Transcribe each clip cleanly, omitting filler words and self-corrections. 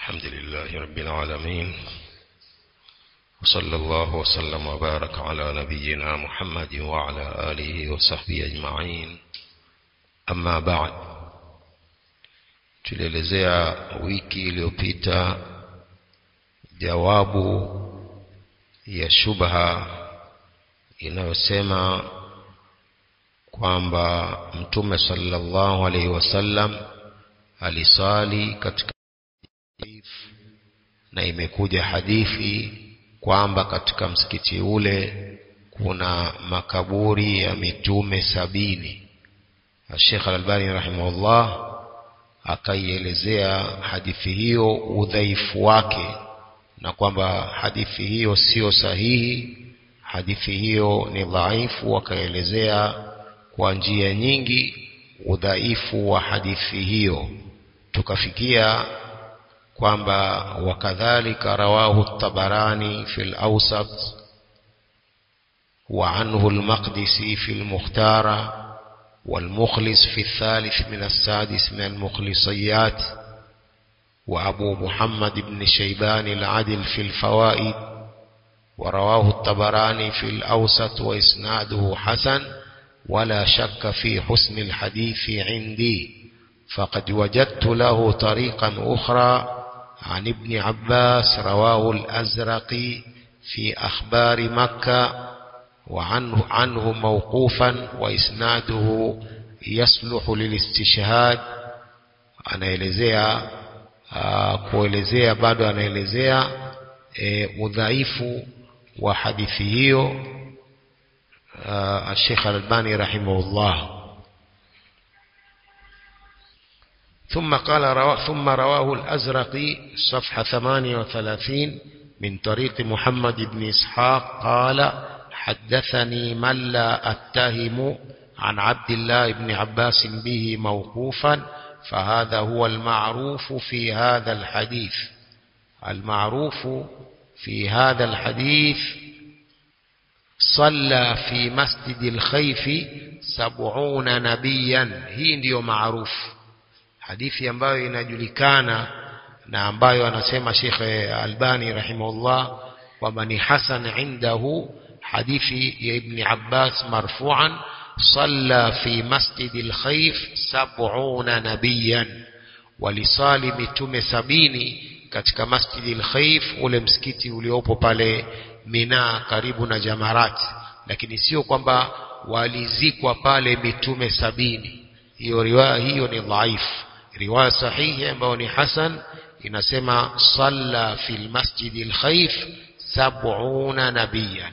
الحمد لله رب العالمين، وصلى الله وسلم وبارك على نبينا محمد وعلى آله وصحبه أجمعين. أما بعد، tulielezea wiki iliyopita jawabu ya shubha inayosema kwamba Mtume sallallahu alaihi wasallam alisali katika na imekuja hadithi kwamba katika msikiti ule kuna makaburi ya mitume 70. Sheikh Al-Albani rahimahullah akaielezea hadithi hiyo udhaifu wake na kwamba hadithi hiyo sio sahihi, hadithi hiyo ni dhaifu. Akaelezea kwa njia nyingi udhaifu wa hadithi hiyo, tukafikia kwamba wakadhalika rawahu at-Tabarani fi al-Awsat wa anhu al-Maqdisi fi al-Mukhtara wal-Mukhlis fi al-Thalith min as-Sadis min al-Mukhlisiyat wa Abu Muhammad ibn Shayban al-Adil fi al-Fawaid wa rawahu at-Tabarani fi al-Awsat wa isnaduhu hasan ولا شك في حسن الحديث عندي، فقد وجدت له طريقا أخرى عن ابن عباس رواه الأزرقي في أخبار مكة وعنه موقوفا وإسناده يصلح للاستشهاد. anaelezea kuelezea bado anaelezea udhaifu wa hadithi hiyo الشيخ الألباني رحمه الله. ثم رواه الأزرقي صفحة 38 من طريق محمد بن إسحاق قال حدثني من لا أتهم عن عبد الله بن عباس به موقوفا، فهذا هو المعروف في هذا الحديث. المعروف في هذا الحديث صلى في مسجد الخيف 70 نبيا. hii ndio maarufu, hadithi ambayo inajulikana na ambayo anasema Sheikh Albani rahimahullah kwamba ni hasan indahu, hadithi ya Ibn Abbas marfu'an صلى في مسجد الخيف 70 نبيا. walisali mitume 70 katika Masjid al-Khayf, ule msikiti uliopo pale Mina karibu na Jamarat, lakini sio kwamba walizikwa pale mitume 70. hiyo riwaya hiyo ni dhaifu. riwaya sahihi ambayo ni hasan inasema salla fil Masjid al-Khayf 70 nabiyan.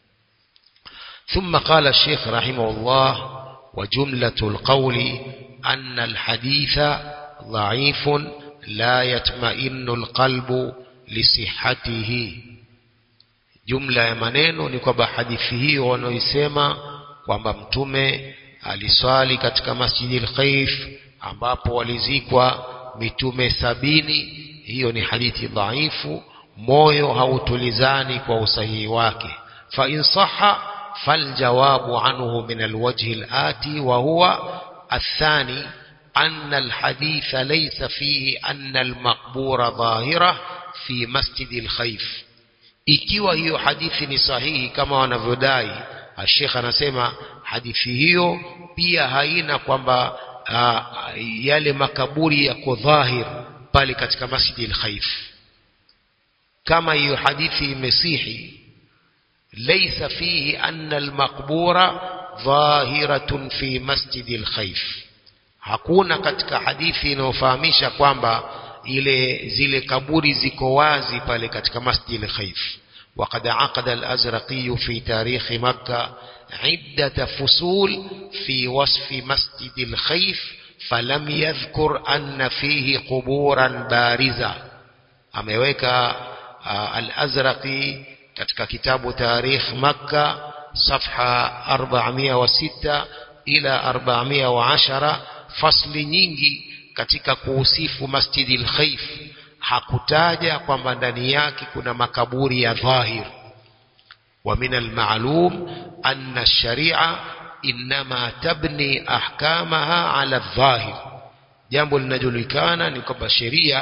ثم قال الشيخ رحمه الله وجملة القول أن الحديث ضعيف لا يطمئن القلب لصحته. jumla ya maneno ni kwamba hadithi hiyo wanaoisema kwamba mtume aliswali katika Masjid al-Khayf ambapo walizikwa mitume 70, hiyo ni hadithi dhaifu, moyo hautulizani kwa usahihi wake. fa in sahha فالجواب عنه من الوجه الآتي وهو الثاني أن الحديث ليس فيه أن المقبور ظاهرة في مسجد الخيف. ikiwa hiyo hadithi ni sahihi kama wanavyodai, Sheikh anasema hadithi hiyo pia haina kwamba yale makaburi yako dhahir pale katika Masjid al-Khayf. kama hiyo hadithi imesihi ليس فيه أن المقبور ظاهرة في مسجد الخيف, hakuna katika hadithi inayofahamisha kwamba zile kaburi ziko wazi pale katika Masjid al-Khayf. وقد عقد الأزرقي في تاريخ مكة عدة فصول في وصف مسجد الخيف فلم يذكر أن فيه قبورا بارزة. ameweka al-Azraqi katika kitabu Tarikh Makkah safha 406 ila 410 fasli nyingi katika kuhusifu Masjid al-Khayf, hakutaja kwamba ndani yake kuna makaburi ya dhahir. wa min al-ma'lum anna ash-shari'a inma tabni ahkamaha ala adh-dhahir, jambo linajulikana ni kwamba sheria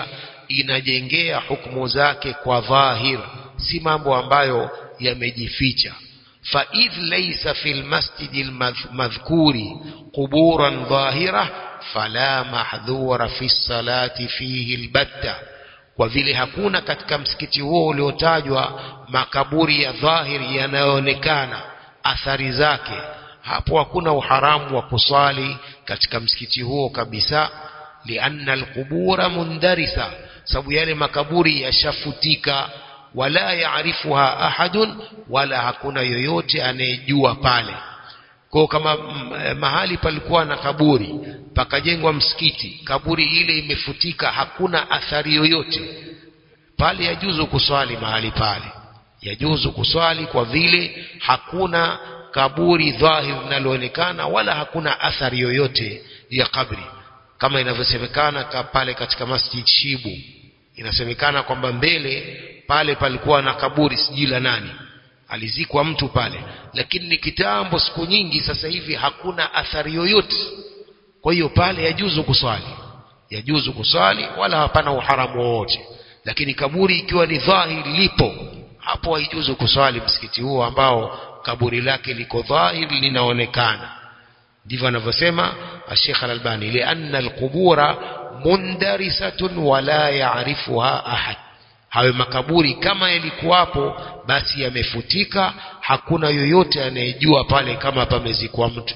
inajengea hukumu zake kwa dhahir, si mambo ambayo yamejificha. fa idh laysa fil masjidil madhkuri quburan dhahira fala mahdhura fi salati fihi albatta, kwa vile hakuna katika msikiti huo uliotajwa makaburi ya dhahiri yanayoonekana athari zake, hapo hakuna uharamu wa kusali katika msikiti huo kabisa. lianna alqubura mundarisa, sababu yale makaburi yashafutika, wala yaarifuha ahadun, wala hakuna yoyote anayejua pale. Kwa kama mahali palikuwa na kaburi pakajengwa msikiti, kaburi ile imefutika, hakuna athari yoyote pale, yajuzu kuswali mahali pale, yajuzu kuswali kwa vile hakuna kaburi dhahir linaloonekana wala hakuna athari yoyote ya kabri. Kama inavyosemekana pale katika Masjid Shibu, inasemekana kwamba mbele pale palikuwa na kaburi, sijui la nani, alizikwa mtu pale, lakini ni kitambo, siku nyingi sasa hivi hakuna athari yoyote. Kwa hiyo pale yajuzu kuswali, yajuzu kuswali, wala hapana uharamu wowote. Lakini kaburi ikiwa ni dhahiri lipo, hapo haijuzu kuswali msikiti huo ambao kaburi lake liko dhahiri linaonekana. Ndivyo anavyosema Sheikh Al-Albani, lianna alqubura mundarisatun wala yaarifuha ahad. Hayo makaburi kama yalikuwapo basi yamefutika, hakuna yoyote anayejua pale kama pamezikwa mtu.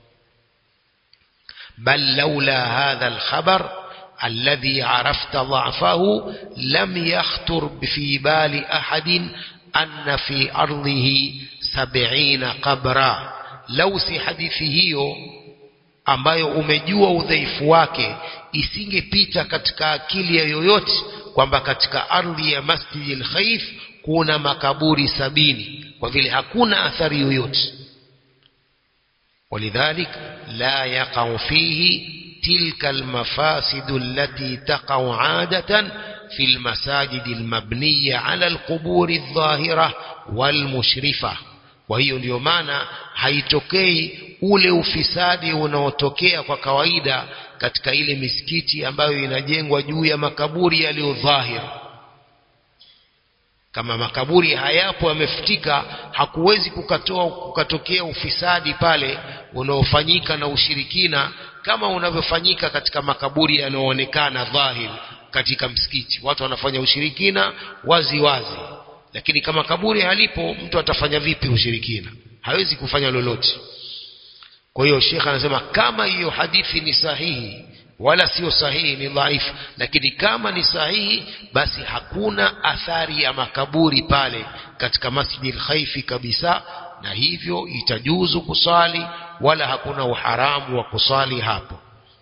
bal laula hadha alkhabar alladhi arafta dha'fahu lam yakhtur fi bali ahadin anna fi ardhihi 70 qabra. lau si hadithi hiyo ambayo umejua udhaifu wake isingepita katika akili ya yoyote kwamba katika ardhi ya Masjidil Khaif kuna makaburi 70, kwa vile hakuna athari yoyote. ولذلك لا يقع فيه تلك المفاسد التي تقع عادة في المساجد المبنية على القبور الظاهرة والمشرفة. وهي ndio maana haitokei ule ufisadi unaotokea kwa kawaida katika ile misikiti ambayo inajengwa juu ya makaburi yaliyo dhahir. Kama makaburi hayapo yamefutika, hakuwezi kukatokea ufisadi pale unaofanyika na ushirikina kama unavyofanyika katika makaburi yanayoonekana dhahir katika msikiti. Watu wanafanya ushirikina wazi wazi, lakini kama kaburi halipo, mtu atafanya vipi ushirikina? Hawezi kufanya lolote. Kwa hiyo Sheikh anasema kama hiyo hadithi ni sahihi, wala sio sahihi, ni dhaifu, lakini kama ni sahihi basi hakuna athari ya makaburi pale katika Masjidil Khaifi kabisa, na hivyo itajuzu kusali wala hakuna uharamu wa kusali hapo.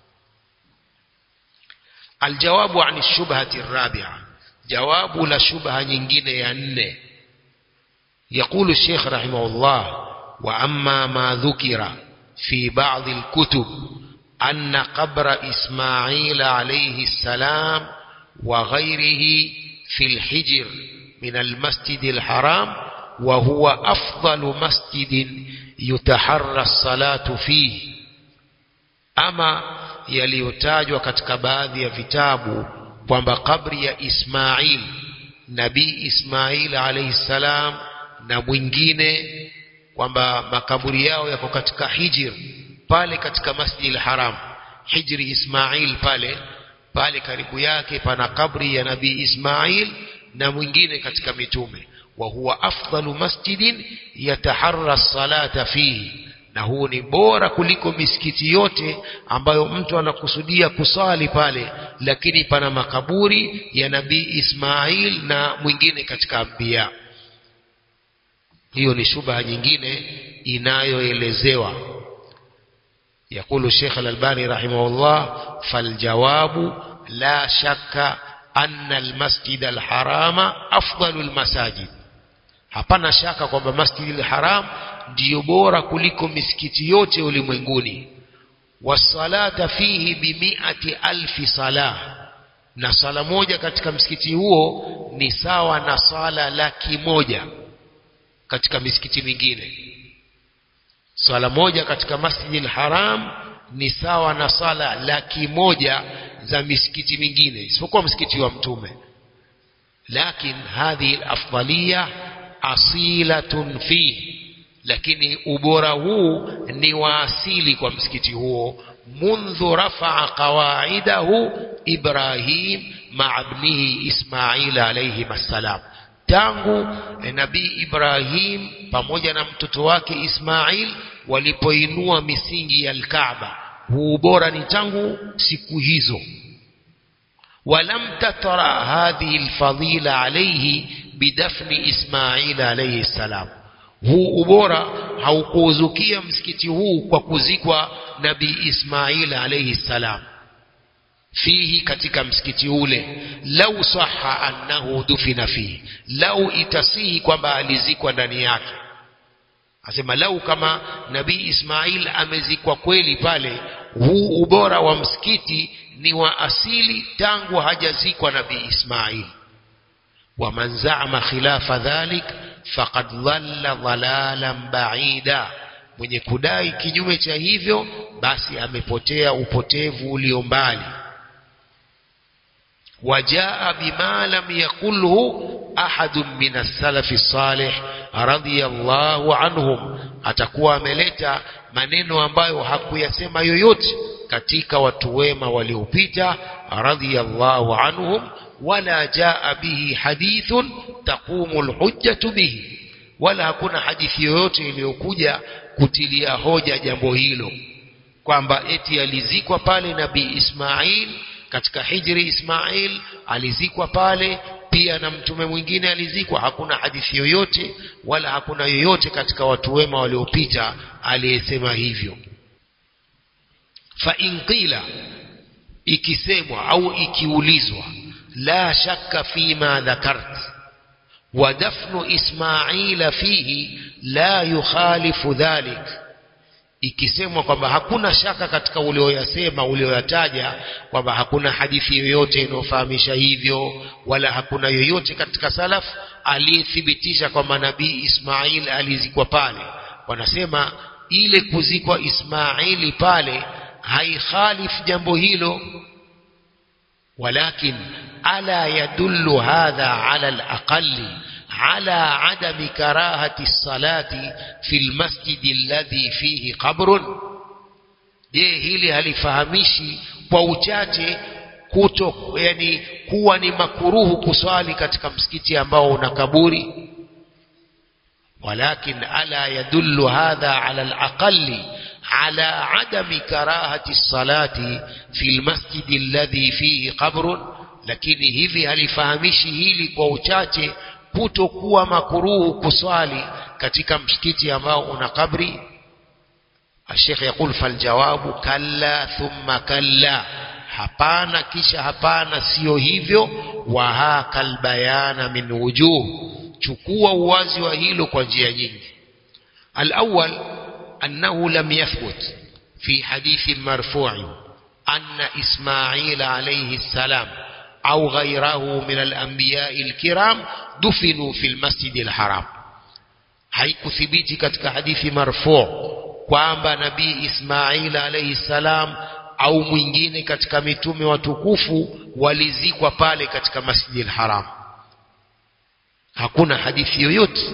Aljawabu an shubhati rabi'a, jawabu la shubha nyingine ya 4. يقول الشيخ رحمه الله: وأما ما ذكر في بعض الكتب أن قبر إسماعيل عليه السلام وغيره في الحجر من المسجد الحرام وهو أفضل مسجد يتحرى الصلاة فيه. أما yaliyotajwa katika baadhi ya vitabu kwamba kabri ya Ismail, Nabii Ismail alayhi salam na mwingine, kwamba makaburi yao yako katika hijr pale katika Masjidil Haram. Hijri Ismail pale karibu yake pana kabri ya Nabii Ismail na mwingine katika mitume. Wa huwa afdalu masjidin yataharra salata fihi, na huu ni bora kuliko misikiti yote ambayo mtu anakusudia kusali pale, lakini pana makaburi ya Nabii Ismail na mwingine katika anbiya. Hiyo ni shubha nyingine inayoelezewa. يقول الشيخ الألباني رحمه الله: فالجواب لا شك أن المسجد الحرام أفضل المساجد. hapana shaka kwamba Masjidil Haram ndio bora kuliko misikiti yote ulimwenguni. wasalata fihi bi100,000 salah, na sala moja katika msikiti huo ni sawa na sala 100,000 katika misikiti mingine. Sala moja katika Masjidil Haram ni sawa na sala 100,000 za misikiti mingine isipokuwa msikiti wa Mtume. Lakin hadhihi al-afdaliyya asilatun fi, lakini ubora huu ni waasili kwa msikiti huo. Mundhu rafa'a qawaidahu Ibrahim ma'a ibnihi Ismail alayhi assalam, tangu Nabii Ibrahim pamoja na mtoto wake Ismail walipoinua misingi ya al-Kaaba. Huu ubora ni tangu siku hizo. Walam tatara hadhihi al-fadila alayhi bidafni Ismail alayhi salam, huu ubora haukuzukia msikiti huu kwa kuzikwa Nabii Ismail alayhi salam fihi, katika msikiti ule. Lau sahha annahu dufina fihi, lau itasihi kwamba alizikwa ndani yake. Asema lau kama Nabii Ismail amezikwa kweli pale, huu ubora wa msikiti ni wa asili tangu hajazikwa Nabii Ismail. Wa man za'ama khilafa dhalik faqad dhalla dhalalan ba'ida, mwenye kudai kinyume cha hivyo basi amepotea upotevu ulio mbali. Wajaa bima lam yaqulhu ahadun min as-salafi salih radiyallahu anhum, atakuwa ameleta maneno ambayo hakuyasema yoyote katika watu wema waliopita radiyallahu anhum. Wala jaa bihi hadithun taqumu al-hujjatu bihi, wala hakuna hadithi yoyote iliyokuja kutilia hoja jambo hilo kwamba eti alizikwa pale Nabii Ismail katika hijri Ismail alizikwa pale pia na mtume mwingine alizikwa. Hakuna hadithi yoyote wala hakuna yoyote katika watu wema waliopita aliyesema hivyo. Fa in qila, ikisemwa au ikiulizwa, la shakka fima dhakart wa dafnu Ismaila fihi la yukhalifu dhalik, ikisemwa kwamba hakuna shaka katika ulioyasema ulioyataja, kwamba hakuna hadithi yoyote inayofahamisha hivyo, wala hakuna yoyote katika salaf aliyethibitisha kwamba Nabii Ismail alizikwa pale. Wanasema ile kuzikwa Ismaili pale haikhalif jambo hilo. Walakin ala yadullu hadha ala al-aqalli ala adami karahati salati fil masjidi alladhi fihi qabrun. Je, hili halifahamishi kwa uchache yani kuwa ni makuruhu kuswali katika msikiti ambao una kaburi? Walakin ala yadullu hadha ala al-aqalli ala adami karahati salati fil masjidi alladhi fihi qabrun, lakini hivi halifahamishi hili kwa uchache kutokuwa makuruhu kuswali katika msikiti ambao una kabri. Sheikh yakul fal jawabu kalla thumma kalla, hapana kisha hapana, sio hivyo. Wa hakal bayana min wujuh, chukua uwazi wa hilo kwa njia nyingi. Al-awwal annahu lam yathbut fi hadith marfu' anna Ismail alayhi salam au ghayrahu min al-anbiya al-kiram dufinu fi al-masjid al-haram. Haikuthibiti katika hadithi marfu' kwamba Nabii Ismail alayhi salam au mwingine katika mitume watukufu walizikwa pale katika Masjid al-Haram. Hakuna hadithi yoyote.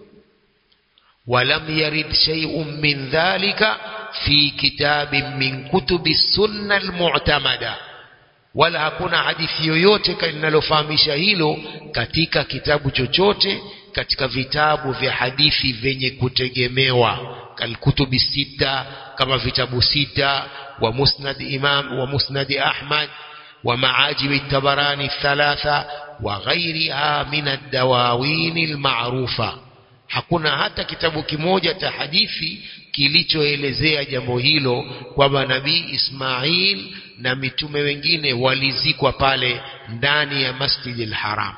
Walam yarid shay'un min dhalika fi kitabin min kutubi sunna al-mu'tamada, wala hakuna hadithi yoyote linalofahamisha hilo katika kitabu chochote katika vitabu vya hadithi vyenye kutegemewa, kalkutubi sita, kama vitabu sita, wa musnad imam wa musnad Ahmad wa maajib at-Tabarani thalatha wa ghayriha min ad-dawawin al-ma'rufa. Hakuna hata kitabu kimoja cha hadithi kilichoelezea jambo hilo kwamba Nabii Ismail na mitume wengine walizikwa pale ndani ya Masjid al-Haram.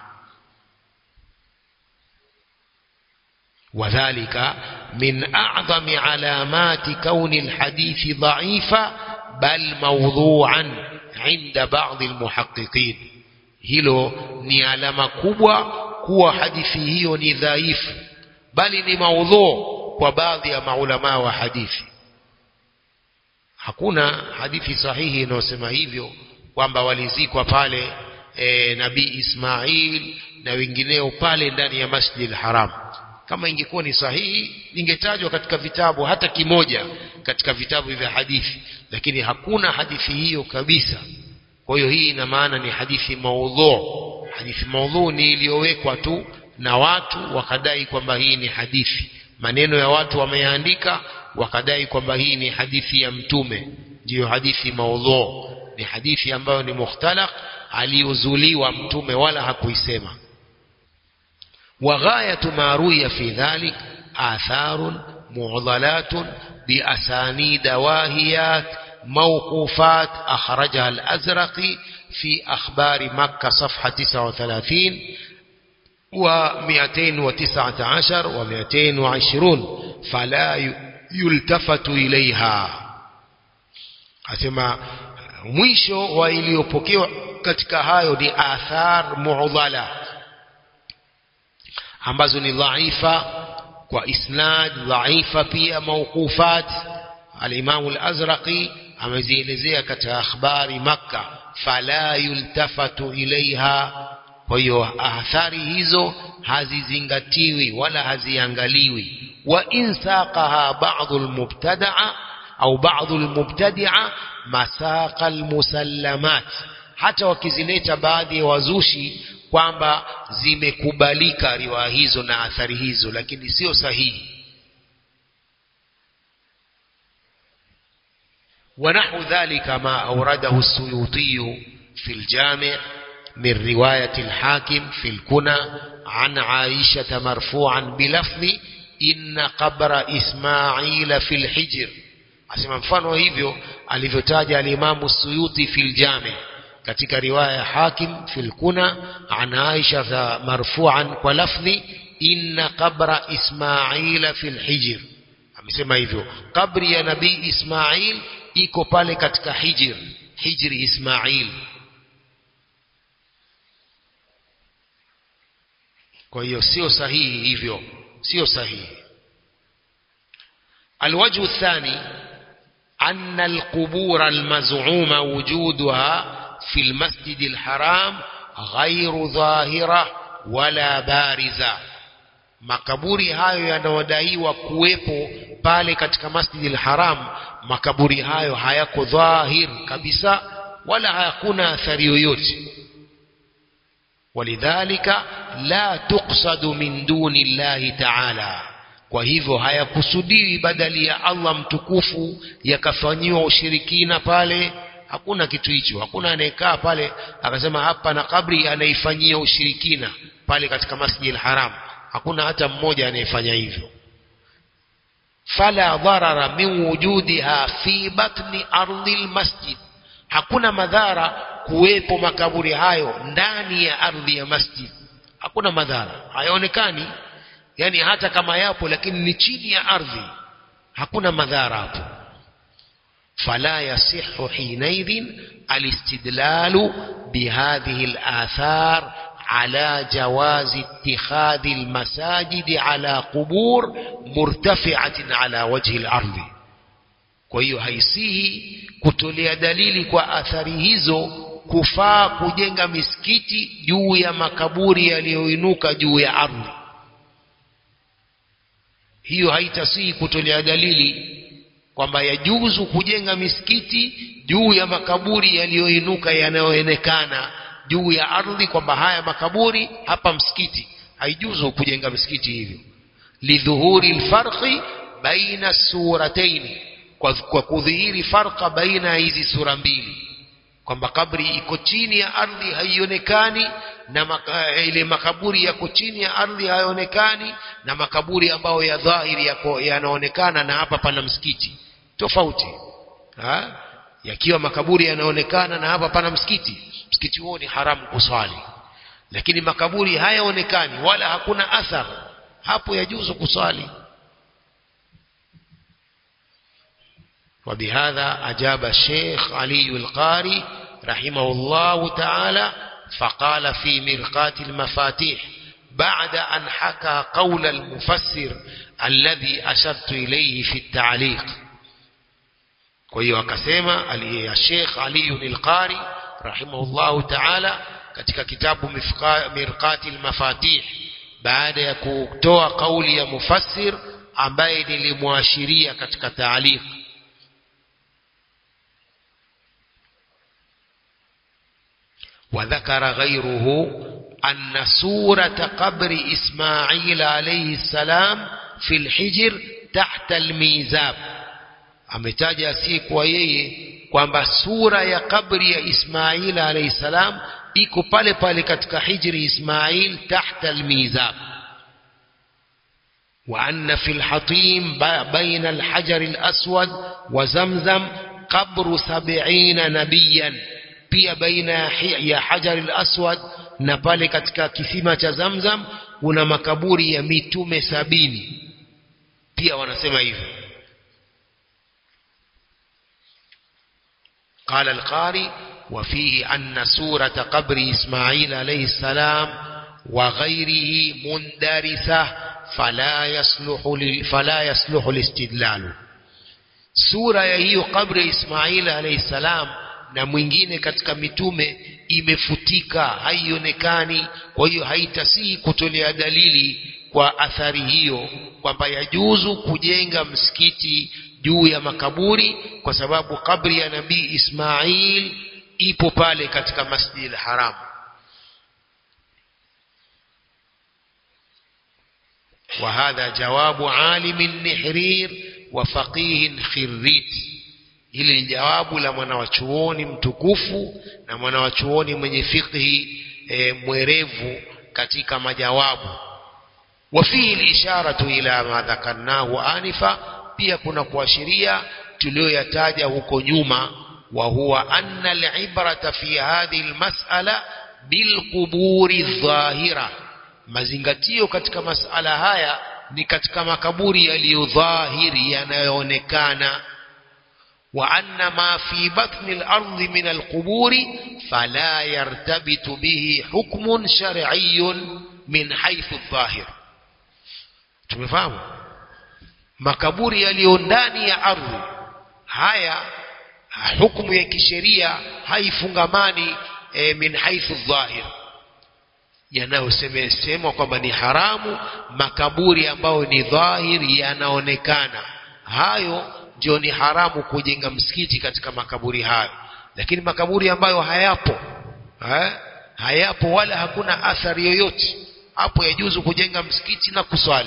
وذلك من أعظم علامات كون الحديث ضعيفا بل موضوعا عند بعض المحققين. hilo ni alama kubwa kuwa hadithi hiyo ni dhaifu, bali ni maudhu kwa baadhi ya maulama wa hadithi. Hakuna hadithi sahihi inayosema hivyo kwamba walizikwa pale Nabii Ismail na wengineo pale ndani ya Masjidil Haram. Kama ingekuwa ni sahihi ingetajwa katika vitabu hata kimoja katika vitabu vya hadithi, lakini hakuna hadithi hiyo kabisa. Kwa hiyo hii ina maana ni hadithi maudhu. Hadithi maudhu ni iliyowekwa tu na watu wakadai kwamba hii ni hadithi, maneno ya watu wameandika wakadai kwamba hii ni hadithi ya mtume, ndiyo hadithi maudhu. Ni hadithi ambayo ni mukhtalaq, aliuzuliwa mtume wala hakuisema. وغاية ما روي في ذلك آثار معضلات بأسانيد واهيات موقوفات أخرجها الأزرقي في أخبار مكة صفحة 39 و219 و220 فلا يلتفت إليها. أسمع mwisho wa iliyopokewa katika hayo ni athar mu'dhala ambazo ni dhaifa kwa isnad, dhaifa pia mawqufat. Al-Imam al-Azraqi amezielezea katika akhbari Makkah, fala yultafatu ilaiha. Kwa hiyo athari hizo hazizingatiwi wala haziangaliwi. Wa insaqaha ba'd al-mubtada'a au ba'd al-mubtadi'a masaqa al-musallamat, hata wakizileta baadhi ya wazushi kwamba zimekubalika riwaya hizo na athari hizo, lakini sio sahihi. ونحو ذلك ما أورده السيوطي في الجامع من رواية الحاكم في الكنى عن عائشة مرفوعا بلفظ إن قبر إسماعيل في الحجر. asema mfano hivyo alivyotaja al-Imam as-Suyuti fi al-Jami' katika riwaya Hakim fil Kuna an Aisha marfu'an kwa lafzi inna qabra Ismaila fil hijr. Amesema hivyo kabri ya Nabii Ismail iko pale katika hijri Ismail. Kwa hiyo sio sahihi hivyo, sio sahihi. الوجه الثاني أن القبور المزعوم وجودها في المسجد الحرام غير ظاهرة ولا بارزة. makaburi hayo yanayodaiwa kuwepo pale katika Masjidil Haram, makaburi hayo hayako dhahir kabisa wala hakuna athari yoyote. walidhalika la tuqsadu min duni Allahi ta'ala, kwa hivyo hayakusudiwi badali ya Allah mtukufu yakafanyiwa ushirikina pale. Hakuna kitu hicho. Hakuna anayekaa pale akasema hapa na kabri anaifanyia ushirikina pale katika Masjidil Haram. Hakuna hata mmoja anayefanya hivyo. Fala dharara min wujudiha fi batni ardhil masjid, hakuna madhara kuwepo makaburi hayo ndani ya ardhi ya masjid. Hakuna madhara, hayaonekani. Yani hata kama yapo lakini ni chini ya ardhi, hakuna madhara hapo. فلا يصح حينئذ الاستدلال بهذه الآثار على جواز اتخاذ المساجد على قبور مرتفعة على وجه الأرض. kwa hiyo haisihi kutolea dalili kwa athari hizo kufaa kujenga misikiti juu ya makaburi yaliyoinuka juu ya ardhi. Hiyo haitasihi kutolea dalili kwamba yajuzu kujenga misikiti juu ya makaburi yaliyoinuka yanayoonekana juu ya ardhi, kwamba haya makaburi hapa msikiti. Haijuzu kujenga misikiti hivyo, lidhuhuri alfarqi baina suratayn, kwa kudhihiri farqa baina hizi sura mbili, kwamba kabri iko chini ya ardhi haionekani na ile makaburi yako chini ya ardhi haionekani, na makaburi ambayo ya dhahiri yako yanaonekana na hapa pana msikiti. Tofauti yakiwa makaburi yanaonekana na hapa pana msikiti, msikiti huo ni haramu kuswali. Lakini makaburi hayaonekani wala hakuna athar, hapo yajuzu kuswali. وبهذا أجاب الشيخ علي القاري رحمه الله تعالى فقال في مرقاة المفاتيح بعد أن حكى قول المفسر الذي أشرت إليه في التعليق. kwa hiyo akasema الشيخ علي القاري rahimahullahu ta'ala katika kitabu Mirqatil Mafatih, baada ya kutoa kauli ya mufassir ambaye nilimwashiria katika taaliq. وذكر غيره أن سورة قبر إسماعيل عليه السلام في الحجر تحت الميزاب. ametaja si kwa yeye kwamba sura ya kabri ya Ismail alayhi salam iko pale pale katika hijri Ismail tahta al-mizab. wa anna fi al-hatim bayna al-hajar al-aswad wa zamzam qabru 70 nabiyan, pia baina ya hajar al-aswad na pale katika kisima cha Zamzam kuna makaburi ya mitume 70, pia wanasema hivyo. قال القاري وفيه أن سورة قبر إسماعيل عليه السلام وغيره مندرسة فلا يصلح الاستدلال. سورة هي قبر إسماعيل عليه السلام na mwingine katika mitume imefutika, haionekani, kwa hiyo haitasihi kutolea dalili kwa athari hiyo kwamba yajuzu kujenga msikiti juu ya makaburi, kwa sababu kabri ya Nabii Ismail ipo pale katika Masjidil Haram. وهذا جواب عالم النحرير وفقيه خريت. hili ni jawabu la mwanawachuoni mtukufu na mwanawachuoni mwenye fiqhi mwerevu katika majawabu. وفيه الإشارة إلى ما ذكرناه آنفا, pia kuna kuashiria tuliyoyataja huko nyuma, wa huwa anna al-ibrata fi hadhihi al-mas'ala bilquburi adh-dhahira. mazingatio katika masala haya ni katika makaburi yaliyodhahiri, yanayoonekana. wa anna ma fi batni al-ardi min al-quburi fala yartabitu bihi hukmun shar'iyyun min haythu adh-dhahir. tumefahamu makaburi yaliyo ndani ya ardhi haya hukumu ya kisheria haifungamani min haythu adh-dhahir, yanayosemwa kwamba ni haramu makaburi ambayo ni dhahiri, yanaonekana, hayo ndio ni haramu kujenga msikiti katika makaburi hayo. Lakini makaburi ambayo hayapo wala hakuna athari yoyote, hapo yajuzu kujenga msikiti na kuswali.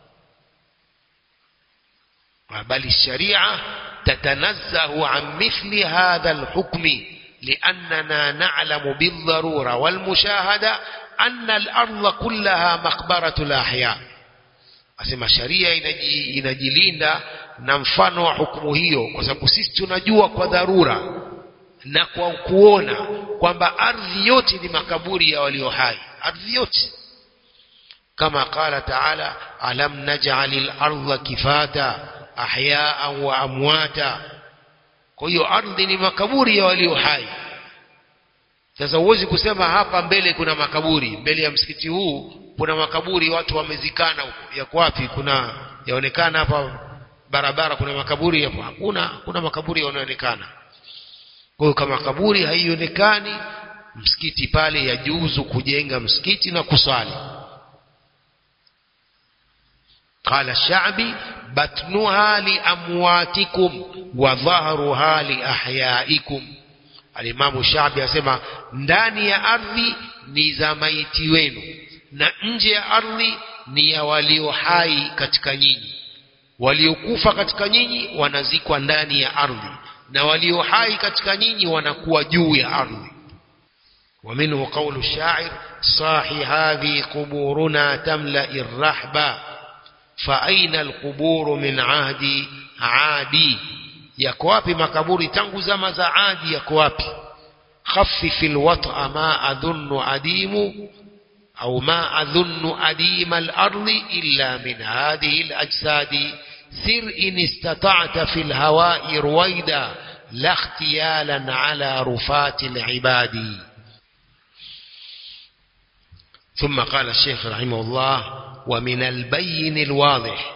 بل الشريعة تتنزه عن مثل هذا الحكم لأننا نعلم بالضرورة والمشاهدة أن الأرض كلها مقبرة الأحياء. asema sharia inajilinda na mfano wa hukumu hiyo kwa sababu sisi tunajua kwa dharura na kwa kuona kwamba ardhi yote ni makaburi ya walio hai, ardhi yote. kama qala ta'ala alam naj'alil arda kifata ahyaa wa amwata. kwa hiyo ardhi ni makaburi ya walio hai. sasa huwezi kusema hapa mbele kuna makaburi, mbele ya msikiti huu kuna makaburi, watu wamezikana huko, yako wapi? kuna yaonekana hapa barabara kuna makaburi hapo? Hakuna, kuna makaburi yanaonekana. kwa hiyo kama makaburi haionekani, msikiti pale yajuzu kujenga msikiti na kusali. قال الشعبي بطنها لأمواتكم وظهرها لأحيائكم. الإمام الشعبي asema ndani ya ardhi ni za maiti wenu na nje ya ardhi ni ya walio hai katika nyinyi. Waliokufa katika nyinyi wanazikwa ndani ya ardhi na walio hai katika nyinyi wanakuwa juu ya ardhi. ومنه قول الشاعر صاحي هذه قبورنا تملأ الرحبة فأين القبور من عهد عادي. yako wapi makaburi tangu zama za Adi? yako wapi? خفف الوطأ ما أظن أديم أو ما أظن أديم الأرض إلا من هذه الأجساد سر إن استطعت في الهواء رويدا لا اختيالا على رفات العباد. ثم قال الشيخ رحمه الله ومن البين الواضح,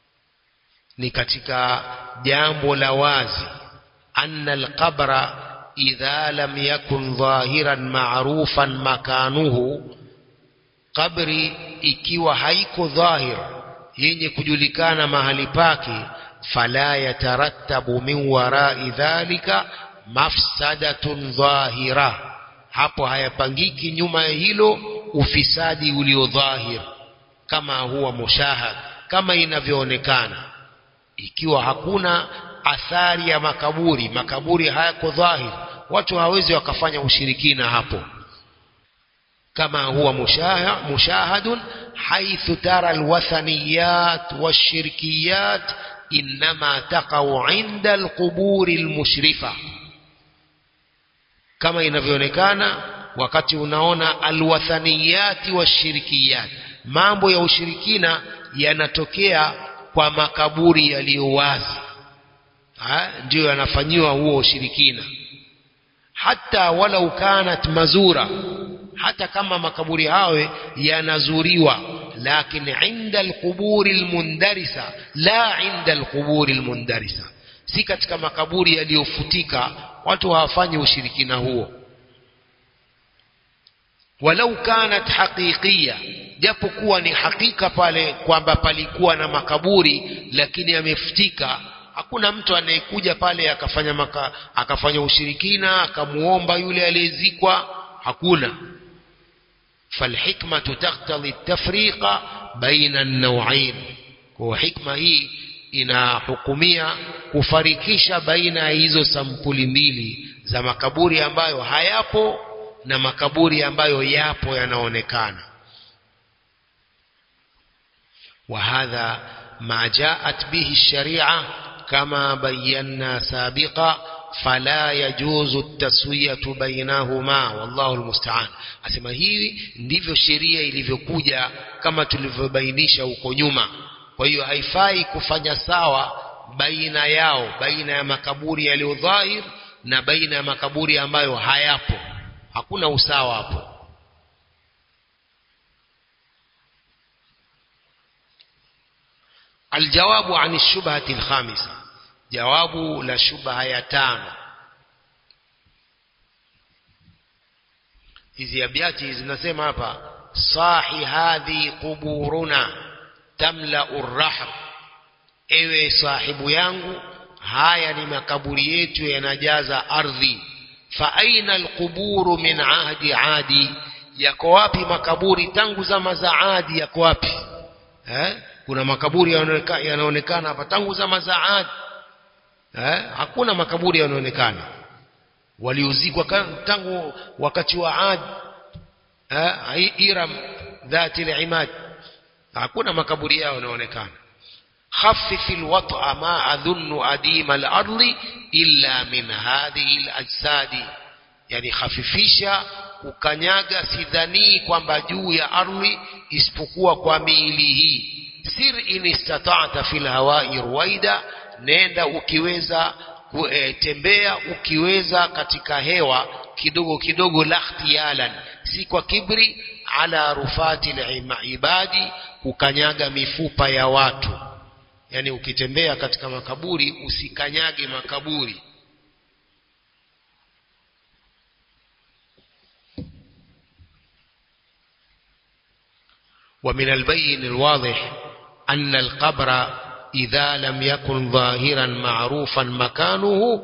ni katika jambo la wazi, anna alqabra idha lam yakun dhahiran ma'rufan makanuhu, kabri ikiwa haiko dhahir yenye kujulikana mahali pake, fala yatarattabu min wara'i dhalika mafsadatun dhahira, hapo hayapangiki nyuma ya hilo ufisadi ulio dhahir, kama huwa mushahad, kama inavyoonekana. Ikiwa hakuna athari ya makaburi hayako dhahir, watu hawezi wakafanya ushirikina hapo. كما هو مشاهد حيث ترى الوثنيات والشركيات إنما تقع عند القبور المشرفة، كما inavyoonekana wakati unaona alwathaniyat washirikiyat, mambo ya ushirikina yanatokea kwa makaburi yaliyo wazi, ndio yanafanywa huo ushirikina. Hata walau kanat mazura, hata kama makaburi hayo yanazuriwa, lakini inda alquburi almundarisa, la inda alquburi almundarisa, si katika makaburi yaliyofutika, watu hawafanyi ushirikina huo. Walau kanat haqiqiyya, japokuwa ni hakika pale kwamba palikuwa na makaburi lakini yamefutika, hakuna mtu anayekuja pale akafanya ushirikina akamuomba yule aliyezikwa, hakuna. فالحكمة تقتضي التفريق بين النوعين، وحكمة hii inahukumia kufarikisha baina hizo sampuli mbili za makaburi ambayo hayapo na makaburi ambayo yapo yanaonekana. وهذا ما جاءت به الشريعة كما بينا سابقا، فلا يجوز التسوية بينهما والله المستعان. asema hivi ndivyo sheria ilivyokuja kama tulivyobainisha huko nyuma. Kwa hiyo haifai kufanya sawa baina yao, baina ya makaburi yaliyo dhahir na baina ya makaburi ambayo hayapo, hakuna usawa hapo. الجواب عن الشبهة الخامسة، jawabu la shubha ya tano. hizi abiati zinasema hapa: sahi hadhi quburuna tamla'u ar-rahr, ewe sahibu yangu, haya ni makaburi yetu yanajaza ardhi. Fa aina al-quburu min ahdi adi, yako wapi makaburi tangu zama za Adi? Yako wapi? Kuna makaburi yanaonekana hapa tangu zama za Adi? Hakuna makaburi yanaonekana. Waliozikwa tangu wakati wa Ad, Iram dhati al-imad, hakuna makaburi yao yanaonekana. khaffif al-wat'a ma adhunnu adima al-ardi illa min hadhihi al-ajsadi, yani khafifisha kukanyaga, sidhani kwamba juu ya ardhi isipokuwa kwa miili hii. sir in istata'ta fil hawa'i ruwaida, nenda ukiweza tembea ukiweza katika hewa kidogo kidogo, la ikhtiyalan, si kwa kibri, ala rufati al-ibadi, kukanyaga mifupa ya watu. Yani ukitembea katika makaburi usikanyage makaburi. ومن البين الواضح أن القبر إذا لم يكن ظاهرا معروفا مكانه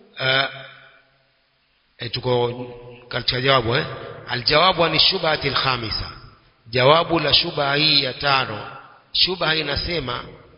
الجواب عن الشبهة الخامسة، جواب لشبهة هي تانو. شبهة نسمى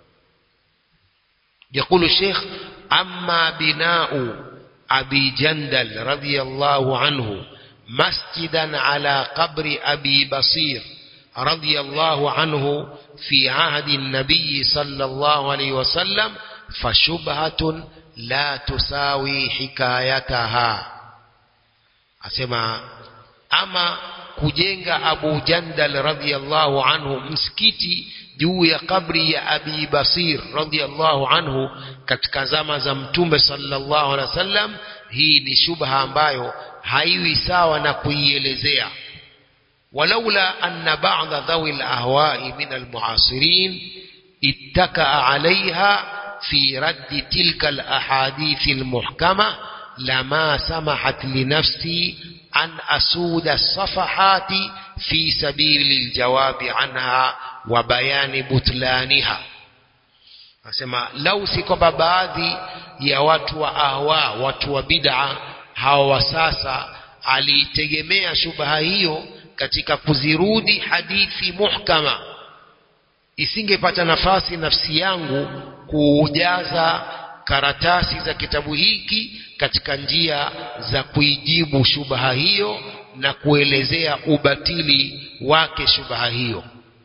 يقول الشيخ: أما بناء أبي جندل رضي الله عنه مسجدا على قبر أبي بصير رضي الله عنه في عهد النبي صلى الله عليه وسلم فشبهة لا تساوي حكايتها. asema ama kujenga Abu Jandal radhiyallahu anhu msikiti juu ya kabri ya Abi Basir radhiyallahu anhu katika zama za Mtume sallallahu alaihi wasallam, hii ni shubha ambayo haiwi sawa na kuielezea. ولولا أن بعض ذوي الأهواء من المعاصرين اتكأ عليها في رد تلك الأحاديث المحكمة lama samahat li nafsi an asuda safahati fi sabili aljawabi anha wa bayani butlaniha. Nasema lau si kwamba baadhi ya watu wa ahwa, watu wa bid'a hawa wa sasa alitegemea shubha hiyo katika kuzirudi hadithi muhkama, isingepata nafasi nafsi yangu kujaza karatasi za kitabu hiki katika njia za kuijibu shubha hiyo na kuelezea ubatili wake shubha hiyo.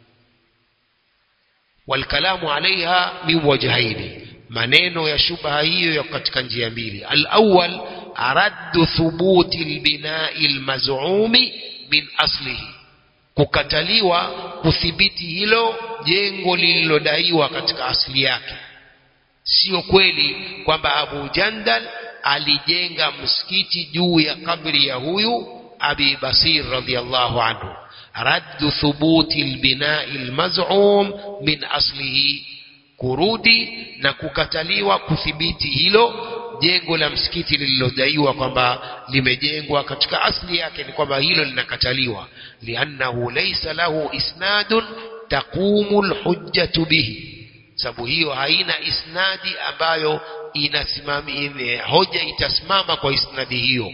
Walkalamu alaiha min wajhaini, maneno ya shubha hiyo ya katika njia mbili. Al-awwal raddu thubuti al-bina'i al-maz'umi min aslihi, kukataliwa kuthibiti hilo jengo lililodaiwa katika asili yake. Sio kweli kwamba Abu Jandal alijenga msikiti juu ya kabri ya huyu Abi Basir radhiyallahu anhu. Raddu thubuti albina'i almaz'um min aslihi, kurudi na kukataliwa kuthibiti hilo jengo la msikiti lililodaiwa kwamba limejengwa katika asili yake, ni kwamba hilo linakataliwa. Liannahu laysa lahu isnadun taqumu alhujjatu bihi, sababu hiyo haina isnadi ambayo inasimamia hoja itasimama kwa isnadi hiyo.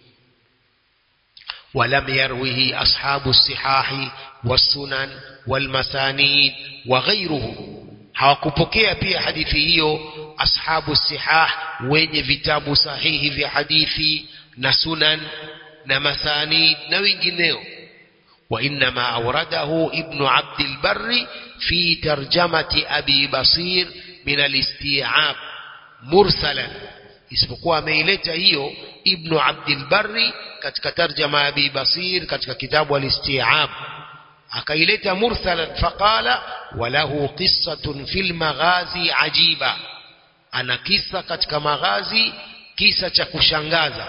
ولم يروه أصحاب الصحاح والسنن والمسانيد وغيره, hawakupokea pia hadithi hiyo ashabu sihah, wenye vitabu sahihi vya hadithi na sunan na masanid na wengineo. وإنما أورده ابن عبد البر في ترجمة أبي بصير من الاستيعاب مرسلا, isipokuwa ameileta hiyo Ibn Abdul Barri katika tarjama Abi Basir katika kitabu al-Isti'ab, akaileta mursalan. Faqala walahu qissatun fil maghazi ajiba, ana kisa katika maghazi, kisa cha kushangaza.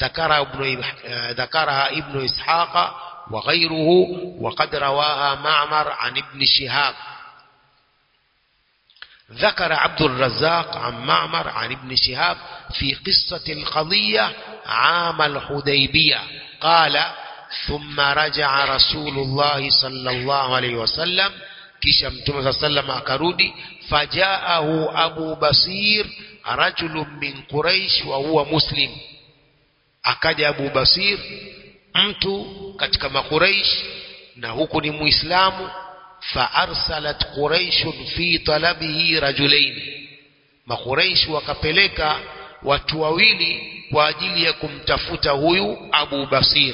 ذكرها ابن إسحاق وغيره وقد رواها معمر عن ابن شهاب. ذكر عبد الرزاق عن معمر عن ابن شهاب في قصة القضية عام الحديبية قال ثم رجع رسول الله صلى الله عليه وسلم, kisha Mtume صلى الله عليه وسلم akarudi. فجاءه أبو بصير رجل من قريش وهو مسلم, akaja Abu Basir mtu katika makuraish na huku ni muislamu. فأرسلت قريش في طلبه رجلين, makuraish wakapeleka watu wawili kwa ajili ya kumtafuta huyu Abu Basir.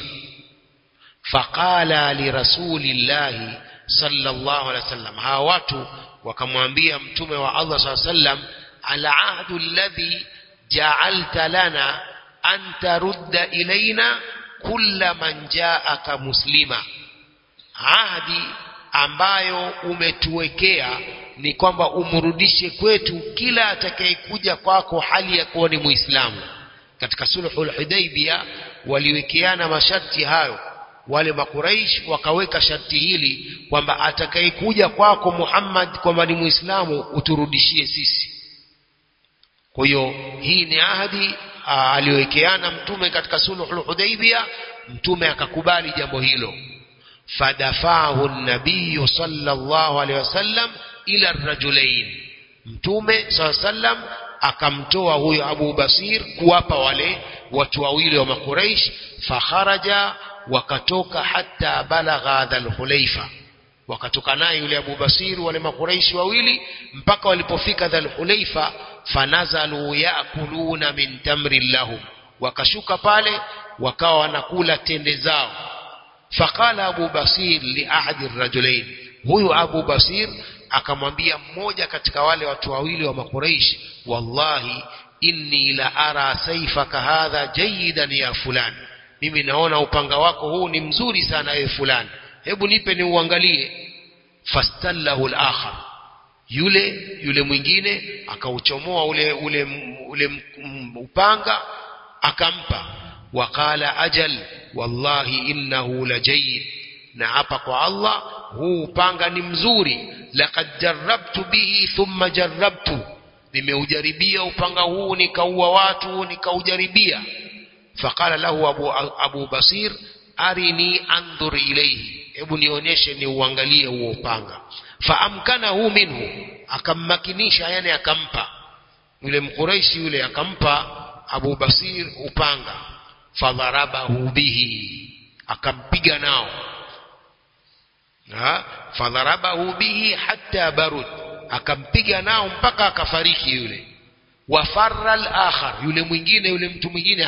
فقال لرسول الله صلى الله عليه وسلم, hawa watu wakamwambia mtume wa Allah صلى الله عليه وسلم, العهد الذي جعلت لنا أن ترد إلينا كل من جاءك مسلما, ahadi ambayo umetuwekea ni kwamba umrudishe kwetu kila atakayekuja kwako hali ya kuwa ni Muislamu. Katika sulhul Hudaybiyah waliwekeana masharti hayo, wale makuraish wakaweka sharti hili kwamba atakayekuja kwako Muhammad kwamba ni Muislamu uturudishie sisi. Kwa hiyo hii ni ahadi aliyowekeana mtume katika sulhul Hudaybiyah, mtume akakubali jambo hilo. فدفعه النبي صلى الله عليه وسلم إلى الرجلين, mtume صلى الله عليه وسلم akamtoa huyo Abu Basir kuwapa wale watu wawili wa makuraish. Fakharaja, wakatoka hatta balagha Dhul-Hulaifa, wakatoka naye yule Abu Basir wale makuraish wawili mpaka walipofika Dhul-Hulaifa. Fanazalu yakuluna min tamri lahum, wakashuka pale wakawa wanakula tende zao. فقال أبو بصير لأحد الرجلين, huyu Abu Basir akamwambia mmoja katika wale watu wawili wa makuraish, wallahi inni la ara sayfaka hadha jayidan ya fulan, mimi naona upanga wako huu ni mzuri sana ewe fulani, hebu nipe ni uangalie. Fastallahu al-akhar, yule mwingine akauchomoa ule upanga akampa. Waqala ajal wallahi innahu lajayid, na hapa kwa Allah huu upanga ni mzuri. Laqad jarrabtu bihi thumma jarrabtu, nimeujaribia upanga huu nikaua watu nikaujaribia. Faqala lahu Abu Basir arini andhur ilayhi, hebu nionyeshe ni uangalie huo upanga. Faamkanahu minhu, akammakinisha, yani akampa yule Mquraishi yule, akampa Abu Basir upanga. Fadharabahu bihi, akampiga nao. Fadharabahu bihi hatta barud, akampiga nao mpaka akafariki yule. Wafarra al-akhar, yule mwingine, yule mtu mwingine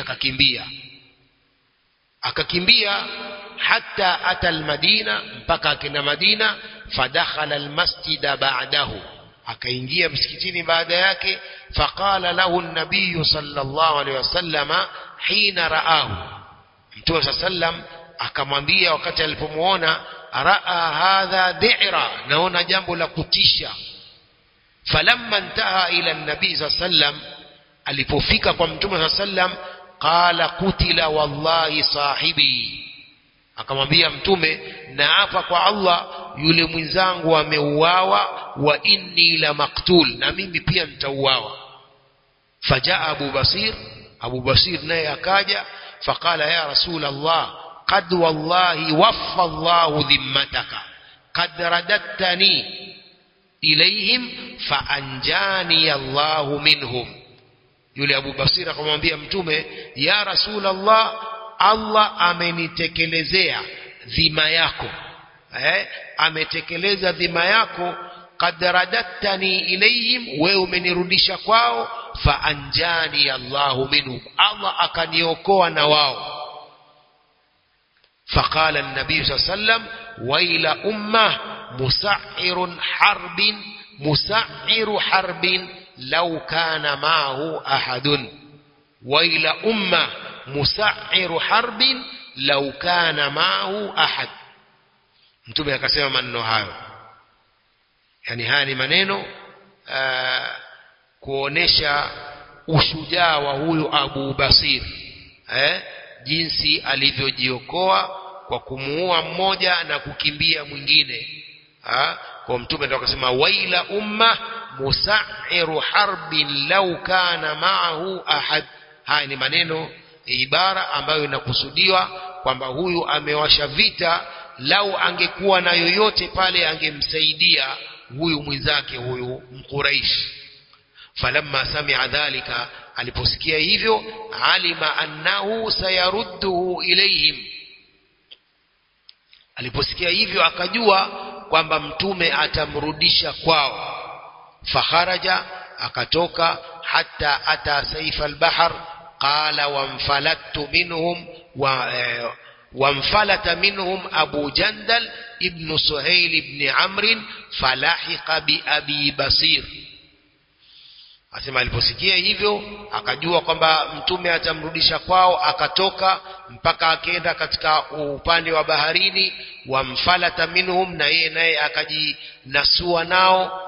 akakimbia hatta ata al-Madina, mpaka akenda Madina. Fadakhala al-masjida ba'dahu, akaingia msikitini baada yake. Faqala lahu an-nabiy sallallahu alayhi wasallama hina raahu, Mtume sallam akamwambia wakati alipomuona, raa hadha dhi'ra, naona jambo la kutisha. Falamma intaha ila an-nabiy sallam, alipofika kwa Mtume sallam, qala qutila wallahi sahibi, akamwambia Mtume, naapa kwa Allah yule mwenzangu ameuawa, wa inni la maqtul, na mimi pia nitauawa. Fajaa Abu Basir naye akaja. Faqala ya Rasul Allah, qad wallahi waffa Allahu dhimmataka qad radattani ilayhim fa anjani Allahu minhum. Yule Abu Basir akamwambia Mtume, ya Rasul Allah, Allah amenitekelezea dhima yako, ametekeleza dhima yako. Qad radattani ilayhim, wewe umenirudisha kwao. Fa anjani Allahu minhum, Allah akaniokoa na wao. Faqala an-nabiy sallallahu alayhi wasallam, waila ummah musa'ir harbin law kana ma'ahu ahadun. Waila ummah musa'ir harbin law kana ma'ahu ahad. Mtume akasema maneno hayo, yani haya ni maneno kuonesha ushujaa wa huyu Abu Basir, jinsi alivyojiokoa kwa kumuua mmoja na kukimbia mwingine. Kwa Mtume ndio akasema waila umma musairu harbin law kana ma'ahu ahad. Haya ni maneno, ibara ambayo inakusudiwa kwamba huyu amewasha vita, lau angekuwa na yoyote pale angemsaidia huyu mwenzake, huyu Mquraish. Falamma sami'a dhalika, aliposikia hivyo, alima annahu sayarudduhu ilayhim, aliposikia hivyo akajua kwamba Mtume atamrudisha kwao. Fakharaja, akatoka, hatta ata sayf al-bahr. Qala وانفلت منهم أبو جندل ابن سهيل بن عمرو فلاحق بأبي بصير. Asema aliposikia hivyo akajua kwamba Mtume atamrudisha kwao, akatoka mpaka akaenda katika upande wa baharini. Wamfalata minhum, na yeye naye akajinasua nao.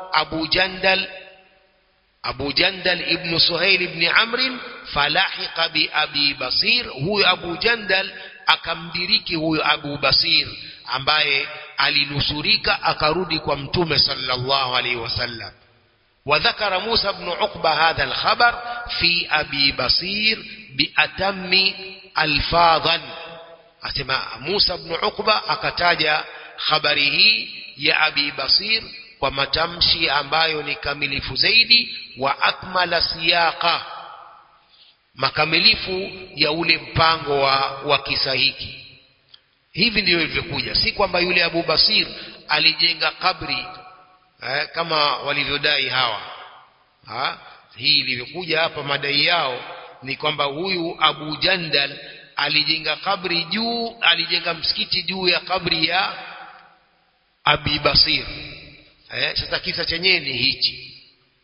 Abu Jandal ibn Suhail ibn Amr falahiqa bi Abi Basir, huyu Abu Jandal akamdiriki huyu Abu Basir ambaye alinusurika akarudi kwa Mtume sallallahu alaihi wasallam. وذكر موسى بن عقبة هذا الخبر في أبي بصير بأتم الفاظا. أسمى موسى بن عقبة أكتاج خبره يا أبي بصير وما تمشي ambayo ni kamilifu zaidi, wa akmala siyaqa, makamilifu ya ule mpango wa kisa hiki. Hivi ndio ilivyokuja, si kwamba yule Abu Basir alijenga kabri kama walivyodai hawa. Hii ilivyokuja hapa, madai yao ni kwamba huyu Abu Jandal alijenga kabri juu, alijenga msikiti juu ya kabri ya Abi Basir. Sasa kisa chenyewe ni hichi,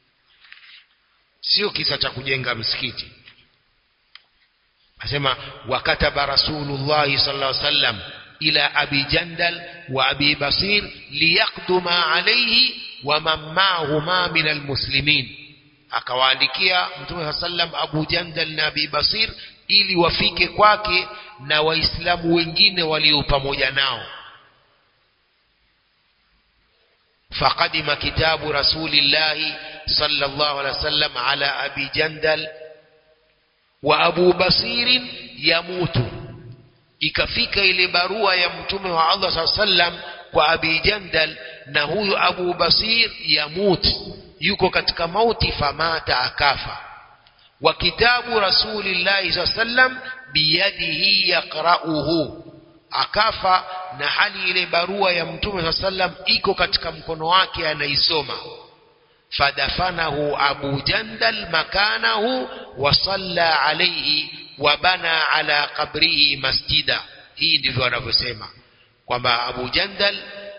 sio kisa cha kujenga msikiti. Asema wakataba Rasulullah sallallahu alaihi wasallam ila Abi Jandal wa Abi Basir liyaqduma alayhi wa man ma'ahuma min almuslimin. Akawaandikia Mtume sallam Abu Jandal na Abi Basir ili wafike kwake na waislamu wengine walio pamoja nao. Faqadima kitabu Rasulillahi صلى الله عليه وسلم على أبي جندل وأبو بصير يموت. ikafika ile barua ya mtume wa Allah sallallahu alaihi wasallam kwa Abi Jandal, na huyu Abu Basir yamut, yuko katika mauti, famata, akafa. Wa kitabu Rasulillahi sallallahu alaihi wasallam biyadihi yaqra'uhu, akafa na hali ile barua ya mtume sallallahu alaihi wasallam iko katika mkono wake anaisoma. Fadafanahu Abu Jandal makanahu wa salla alayhi wa bana ala qabrihi masjida. Hii ndivyo wanavyosema kwamba Abu Jandal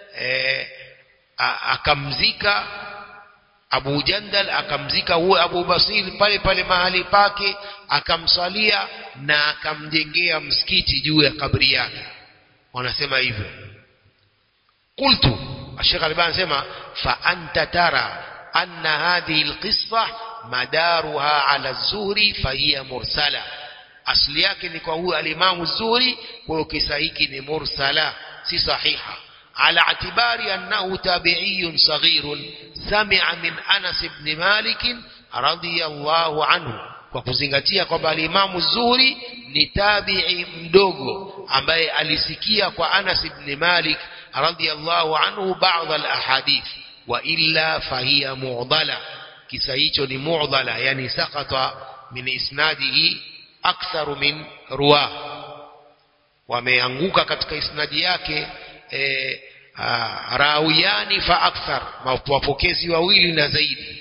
akamzika Abu Jandal, akamzika huyo Abu Basir pale pale mahali pake, akamsalia na akamjengea msikiti juu ya kabri yake. Wanasema hivyo. Qultu, Sheikh Albani anasema fa anta tara anna hadhihi alqissa madaruha ala az-Zuhri fa hiya mursala. Asli yake ni kwa huyu al-Imam az-Zuhri, kwa kisa hiki ni mursala, si sahiha. على اعتبار أنه تابعي صغير سمع من أنس بن مالك رضي الله عنه, kwa kuzingatia kwamba Imam Az-Zuhri ni tabi'i mdogo ambaye alisikia kwa Anas ibn Malik radiyallahu anhu baadhi al-ahadith. Wa illa fahiya mu'dala, kisa hicho ni mu'dala, yani saqata min isnadihi aktharu min ruwah, wameanguka katika isnadi yake rawiyani fa akthar, wapokezi wawili na zaidi.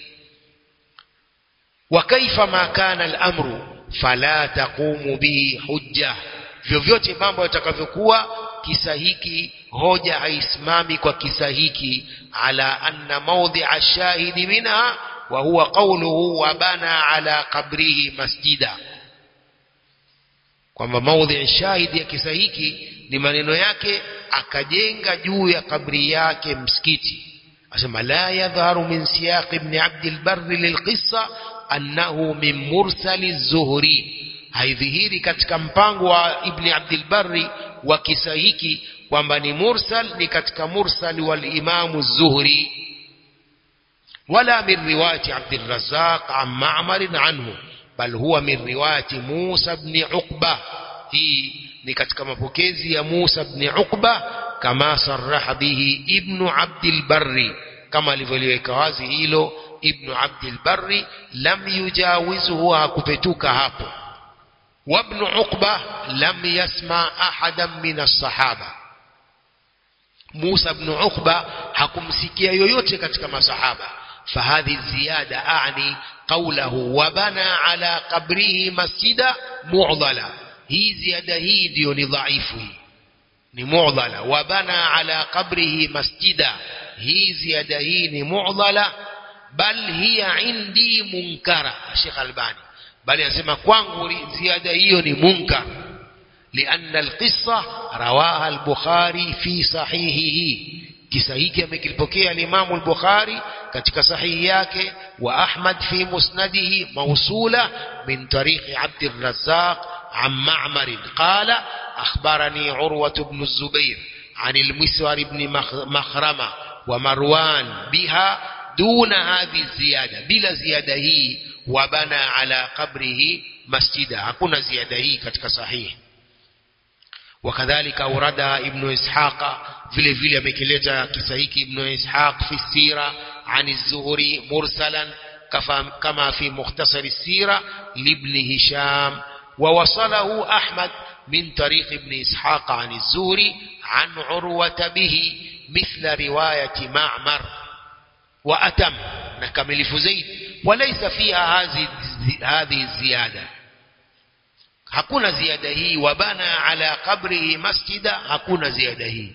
Wa kaifa ma kana al-amru fala taqumu bihi hujja, vyovyote mambo yatakavyokuwa, kisa hiki hoja haisimami kwa kisa hiki. Ala anna mawdhi'a ash-shahidi minha wa huwa qawluhu wa bana ala qabrihi masjida, kwamba mawdhi'a shahidi ya kisa hiki ni maneno yake, akajenga juu ya kabri yake msikiti. Asema la yadhharu min siyaq ibn Abd al-Barr lilqissa annahu min mursal az-Zuhri, haidhihiri katika mpango wa Ibn Abd al-Barr wa kisa hiki kwamba ni mursal, ni katika mursal wal Imam az-Zuhri. Wala min riwayati Abd al-Razzaq an Ma'mar anhu, bal huwa min riwayati Musa ibn Uqba. Hii ni katika mapokezi ya Musa ibn Uqba, kama sarraha bihi Ibn Abd al-Barr, kama alivyoliweka wazi hilo Ibn Abd al-Barr, lam yujawizuhu, hakupetuka hapo. Wa Ibn Uqba lam yasma ahadan min as-sahaba, Musa ibn Uqba hakumsikia yoyote katika masahaba. Fahadhi ziyada aani qawluhu wa bana ala qabrihi masjida mu'dala, hii ziada hii ndio ni dhaifu, hii ni mu'dala. Wa bana ala qabrihi masjida, hii ziada hii ni mu'dala. Bal hiya indi munkara, Sheikh Albani bali anasema kwangu ziada hiyo ni munkar. Lianna alqissa rawaha al-Bukhari fi sahihihi, kisa hiki amekipokea al-Imam al-Bukhari katika sahihi yake, wa Ahmad fi musnadihi mawsula min tariqi Abd al-Razzaq عن معمر قال أخبرني عروة بن الزبير عن المسور بن مخرمة ومروان بها دون هذه الزيادة, بلا زيادة هي وبنى على قبره مسجدا, hakuna زيادة هي katika sahih. وكذلك أوردها ابن إسحاق, vile vile amekileta kisa hiki Ibn Ishaq fi sira عن الزهري مرسلا كما في مختصر السيرة لابن هشام. ووصله أحمد من طريق ابن إسحاق عن الزهري عن عروة به مثل رواية معمر وأتم, نكمل فزيد وليس فيها هذه الزيادة, hakuna ziada hii. وبنى على قبره مسجدا, hakuna ziada hii.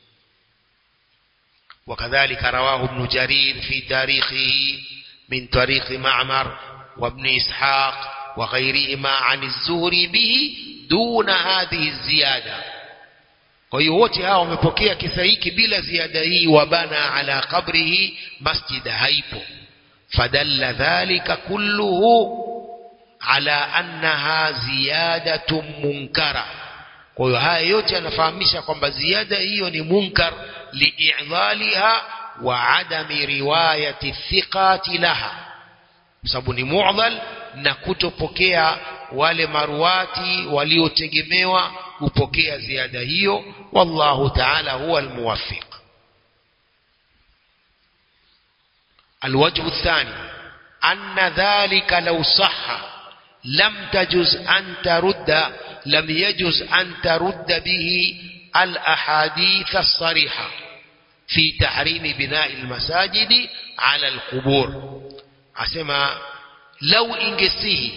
وكذلك رواه ابن جرير في تاريخه من طريق معمر وابن إسحاق وغيرهما عن الزهري به دون هذه الزيادة. kwa hiyo wote hao wamepokea kisa hiki bila ziada hii, wabana ala qabrihi masjida, haipo. Fadalla dhalika kulluhu ala annaha ziyadatun munkara. kwa hiyo haya yote yanafahamisha kwamba ziada hiyo ni munkar, li'idhaliha wa adami riwayati thiqati laha, sababu ni mu'dhal na kutopokea wale maruati waliotegemewa kupokea ziada hiyo. Wallahu ta'ala huwa almuwaffiq. الوجه الثاني أن ذلك لو صح لم يجوز أن ترد به الأحاديث الصريحة في تحريم بناء المساجد على القبور. أسمع لو إنجسيه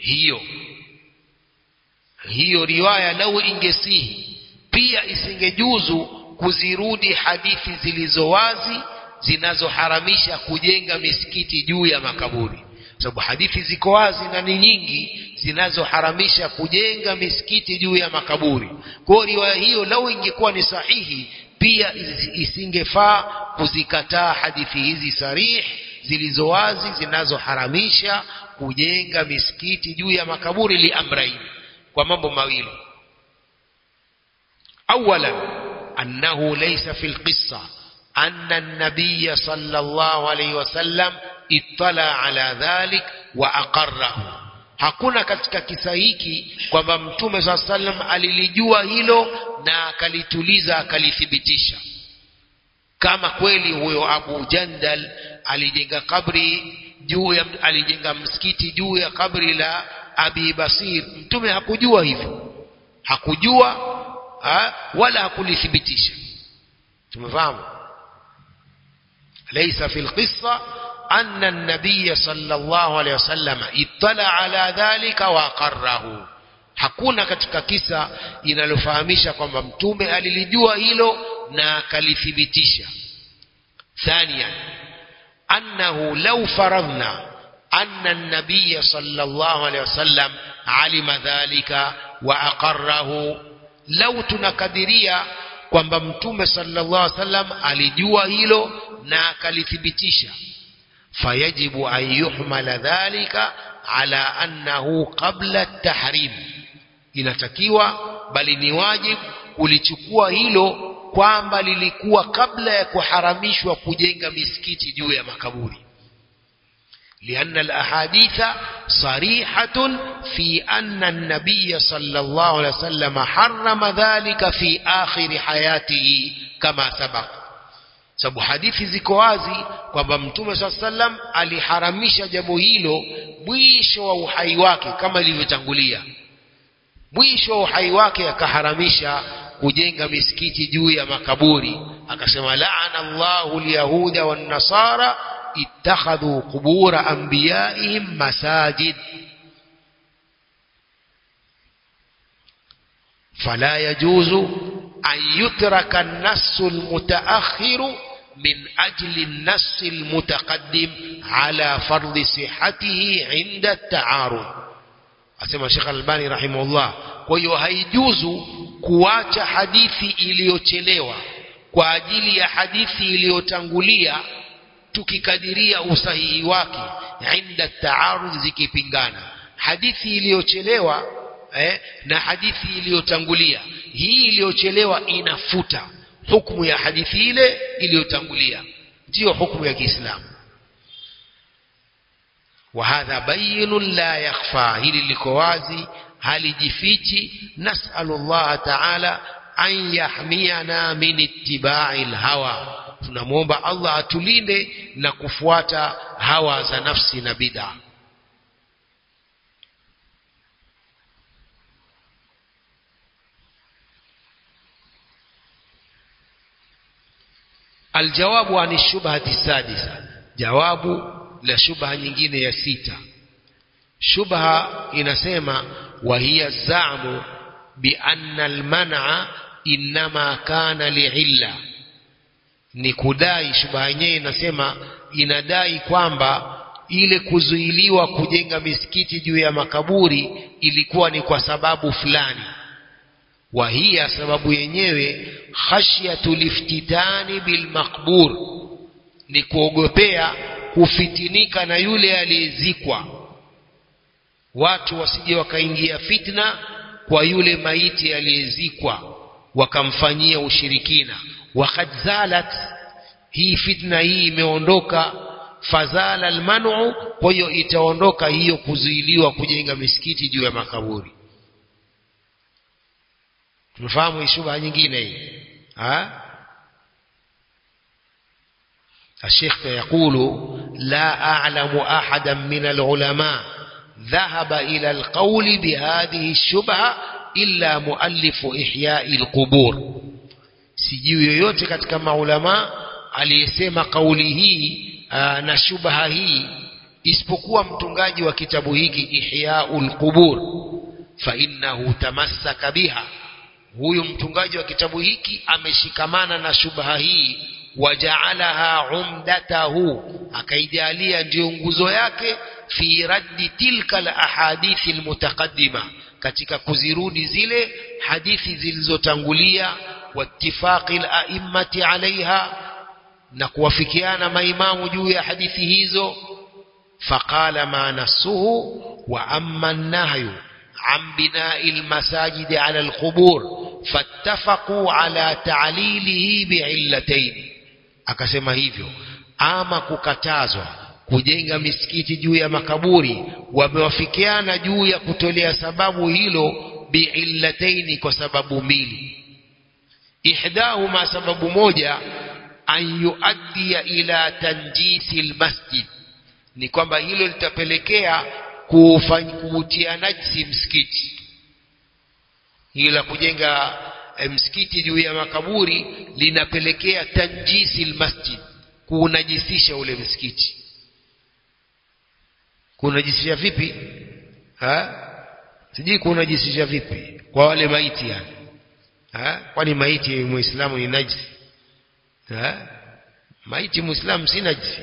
hiyo riwaya lau ingesihi pia isingejuzu kuzirudi hadithi zilizo wazi zinazoharamisha kujenga misikiti juu ya makaburi, sababu hadithi ziko wazi na ni nyingi zinazoharamisha kujenga misikiti juu ya makaburi. Kwa riwaya hiyo lau ingekuwa ni sahihi pia isingefaa kuzikataa hadithi hizi sarih zilizo wazi zinazoharamisha kujenga misikiti juu ya makaburi, liamrain, kwa mambo mawili. Awalan annahu laysa fil qissa anna an-nabiy sallallahu alayhi wasallam ittala ala dhalik wa aqarrahu. Hakuna katika kisa hiki kwamba mtume sallallahu alayhi wasallam alilijua hilo na akalituliza akalithibitisha. Kama kweli huyo Abu Jandal alijenga msikiti juu ya kabri la Abi Basir, mtume hakujua hivyo, wala hakulithibitisha. Tumefahamu? Laysa fil qissa anna an-nabiy sallallahu alayhi wasallam ittala ala dhalika wa aqarrahu. Hakuna katika kisa inalofahamisha kwamba mtume alilijua hilo na akalithibitisha. Thaniyan annahu law faradna أن النبي صلى الله عليه وسلم علم ذلك وأقره، لو تنكدريا kwamba mtume sallallahu alaihi wasallam alijua hilo na akalithibitisha, fayajibu an yuhmala dhalika ala annahu qabla at-tahrim, inatakiwa bali ni wajibu kulichukua hilo kwamba lilikuwa kabla ya kuharamishwa kujenga misikiti juu ya makaburi. لأن الأحاديث صريحة في أن النبي صلى الله عليه وسلم حرم ذلك في آخر حياته كما سبق. sababu hadithi ziko wazi kwamba mtume صلى الله عليه وسلم aliharamisha jambo hilo mwisho wa uhai wake, kama ilivyotangulia. Mwisho wa uhai wake akaharamisha kujenga misikiti juu ya makaburi, akasema la'ana Allahu al-yahuda wan-nasara اتخذوا قبور أنبيائهم مساجد. فلا يجوز أن يترك النص المتأخر من أجل النص المتقدم على فرض صحته عند التعارض. أسمى الشيخ الألباني رحمه الله. وهو هيجوز kuacha hadithi iliyochelewa kwa ajili ya hadithi iliyotangulia tukikadiria usahihi wake inda taarudh, zikipingana hadithi iliyochelewa na hadithi iliyotangulia. Hii iliyochelewa inafuta hukumu ya hadithi ile iliyotangulia, ndio hukumu ya Kiislamu. Wa hadha bayyinun la yakhfa, hili liko wazi halijifichi. Nas'alullah ta'ala an yahmiyana min ittiba'il hawa, tunamuomba Allah atulinde na kufuata hawa za nafsi na bid'a. Aljawabu ani shubhati sadisa, jawabu la shubha nyingine ya sita. Shubha inasema wa hiya za'mu bi anna al-man'a inma kana li'illa, ni kudai. Shubha yenyewe inasema, inadai kwamba ile kuzuiliwa kujenga misikiti juu ya makaburi ilikuwa ni kwa sababu fulani. Wa hiya, sababu yenyewe, khashyatul iftitani bil maqbur, ni kuogopea kufitinika na yule aliyezikwa, watu wasije wakaingia fitna kwa yule maiti aliyezikwa wakamfanyia ushirikina. Waqad zalat hii fitna hii imeondoka, fazala almanu, kwa hiyo itaondoka hiyo kuzuiliwa kujenga misikiti juu ya makaburi. tunafahamu shubha nyingine hii الشيخ يقول لا أعلم أحدا من العلماء ذهب إلى القول بهذه الشبهة إلا مؤلف إحياء القبور. sijui yoyote katika maulama aliyesema kauli hii na shubha hii isipokuwa mtungaji wa kitabu hiki Ihyaul Qubur, fa innahu tamassaka biha. Huyu mtungaji wa kitabu hiki ameshikamana na shubha hii, wajaalaha umdatahu, akaijalia ndio nguzo yake, fi raddi tilka alahadithi almutaqaddima, katika kuzirudi zile hadithi zilizotangulia, wattifaqi ala'immati alaiha, na kuwafikiana maimamu juu ya hadithi hizo. faqala ma nasuhu wa amma an-nahyu عن بناء المساجد على القبور فاتفقوا على تعليله بعلتين. akasema hivyo, ama kukatazwa kujenga misikiti juu ya makaburi, wamewafikiana juu ya kutolea sababu hilo bi'illataini, kwa sababu mbili. ihdahuma, sababu moja, an yuaddi ila tanjisi almasjid, ni kwamba hilo litapelekea kuutia najisi msikiti. Ila kujenga msikiti juu ya makaburi linapelekea tanjisi almasjid, kunajisisha ule msikiti. Kunajisisha vipi? Sijui kunajisisha vipi kwa wale maiti yani. Kwani maiti muislamu ni najisi? Maiti muislamu si najisi.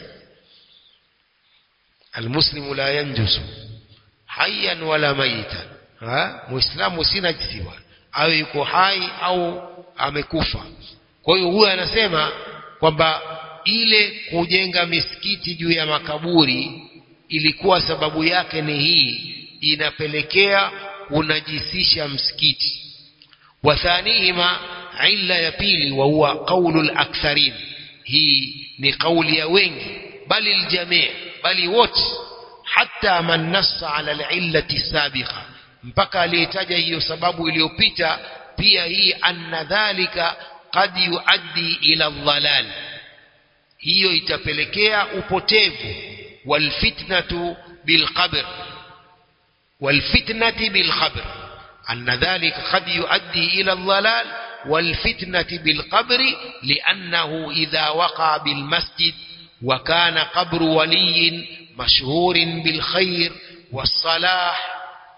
المسلم لا ينجس حيا ولا ميتا. muislamu si najisi bwana, au yuko hai au amekufa. Kwa hiyo huyu anasema kwamba ile kujenga misikiti juu ya makaburi ilikuwa sababu yake ni hii, inapelekea kunajisisha msikiti. wathanihima, illa ya pili, wa huwa qaulul aktharin, hii ni kauli ya wengi, bali aljamii, bali wote, hata man nassa ala alillati sabiqa, mpaka aliyetaja hiyo sababu iliyopita pia hii, anna dhalika qad yuaddi ila dhalal, hiyo itapelekea upotevu. walfitnatu bilqabr, walfitnati bilqabr, anna dhalika qad yuaddi ila dhalal والفتنة بالقبر لأنه إذا وقع بالمسجد وكان قبر ولي مشهور بالخير والصلاح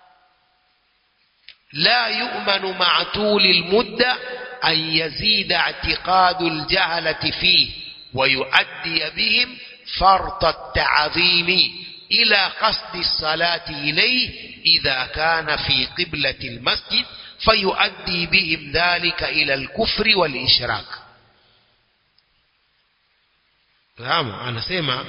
لا يؤمن مع طول المدة أن يزيد اعتقاد الجهلة فيه ويؤدي بهم فرط التعظيم إلى قصد الصلاة إليه إذا كان في قبلة المسجد فيؤدي بهم ذلك إلى الكفر والإشراك. anasema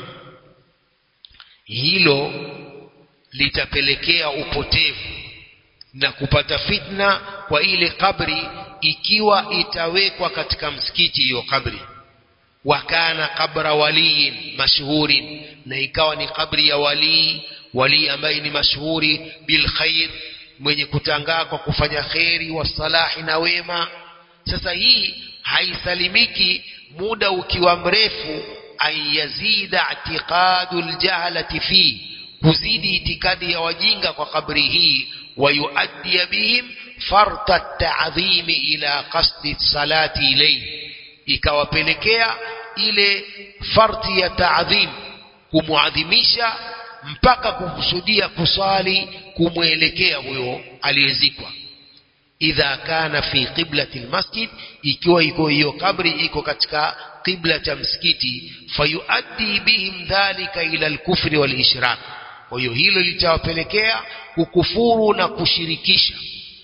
hilo litapelekea upotevu na kupata fitna kwa ile kabri, ikiwa itawekwa katika msikiti hiyo kabri. wakana kabra waliyin mashhurin, na ikawa ni kabri ya wali ambaye ni mashuhuri bil khair, mwenye kutangaa kwa kufanya kheri, wasalahi na wema. Sasa hii haisalimiki muda ukiwa mrefu, ayazida i'tiqadul jahalati fi, kuzidi itikadi ya wajinga kwa kabri hii, wayuaddi bihim farta ta'dhim ila qasdi salati ilayhi, ikawapelekea ile farti ya ta'dhim, kumuadhimisha mpaka kukusudia kusali kumwelekea huyo aliyezikwa. idha kana fi qiblati almasjid, ikiwa iko hiyo kabri iko katika qibla cha msikiti, fayuaddi bihim dhalika ila alkufri walishrak, kwa hiyo hilo litawapelekea kukufuru na kushirikisha.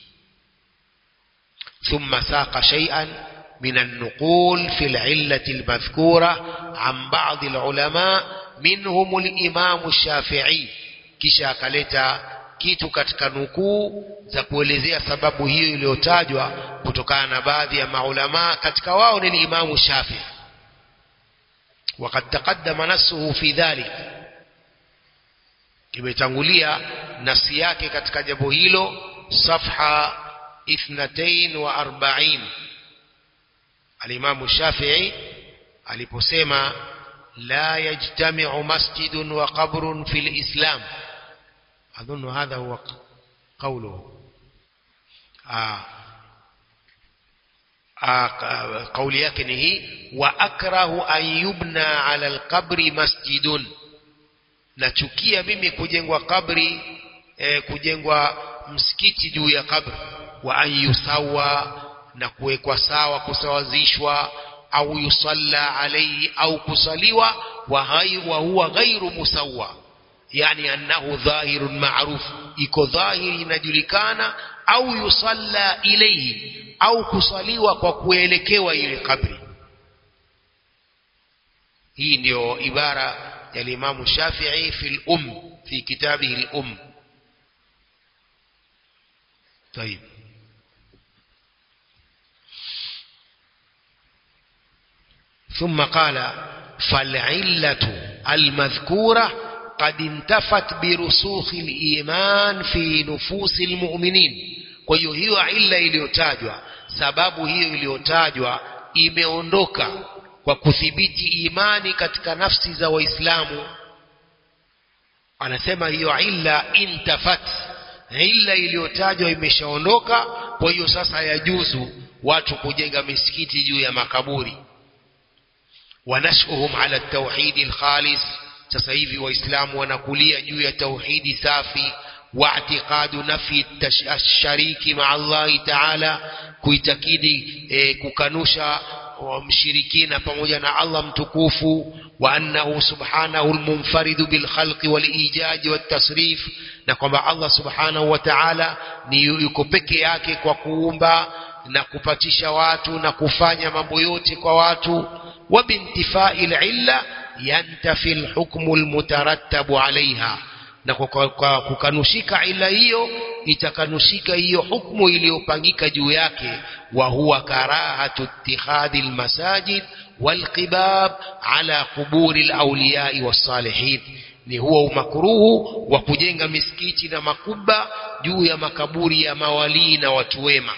thumma saqa shay'an min an-nuqul fi al-illati al-madhkura an ba'd al-ulama minhum al-imam ash-shafi'i, kisha akaleta kitu katika nukuu za kuelezea sababu hiyo iliyotajwa kutokana na baadhi ya maulama, katika wao ni Imam Shafi'i. وقد تقدم نصه في ذلك kimetangulia nasi yake katika jambo hilo safha 42 al-Imam Shafi'i aliposema la yajtami'u masjidun wa qabrun fil islam adhunnu hadha huwa qawluhu قولي yake ni hii wa akrahu an yubna ala al-qabri masjidun nachukia mimi kujengwa kabri kujengwa msikiti juu ya kabri wa ayusawa na kuwekwa sawa kusawazishwa au yusalla alayhi au kusaliwa wa huwa ghairu musawwa yani annahu dhahirun ma'ruf iko dhahiri inajulikana au yusalla ilayhi au kusaliwa kwa kuelekewa ile kabri. Hii ndio ibara ya Imam Shafi'i fi kitabihi al-Umm. طيب ثم قال فالعلة المذكورة قد انتفت برسوخ الإيمان في نفوس المؤمنين kwa hiyo illa iliyotajwa sababu hiyo iliyotajwa imeondoka kwa kudhibiti imani katika nafsi za waislamu anasema hiyo illa intafat illa iliyotajwa imeshaondoka kwa hiyo sasa yajuzu watu kujenga misikiti juu ya makaburi wanashuhum ala at-tauhid al-khalis sasa hivi waislamu wanakulia juu ya tauhidi safi واعتقاد نفي الشريك مع الله تعالى kuitakidi kukanusha wamshirikina pamoja na Allah mtukufu wa annahu subhanahu almunfarid bil khalqi wal ijaj wat tasrif na kwamba Allah subhanahu wa ta'ala ni yuko peke yake kwa kuumba na kupatisha watu na kufanya mambo yote kwa watu wa bintifa'il illa yantafi al hukmu al mutarattabu 'alayha na kwa kukanushika ila hiyo itakanushika hiyo hukumu iliyopangika juu yake wa huwa karahatu ittikhadil masajid wal qibab ala quburil awliya was-salihin ni huwa umakruhu wa kujenga misikiti na makuba juu ya makaburi ya mawali na watu wema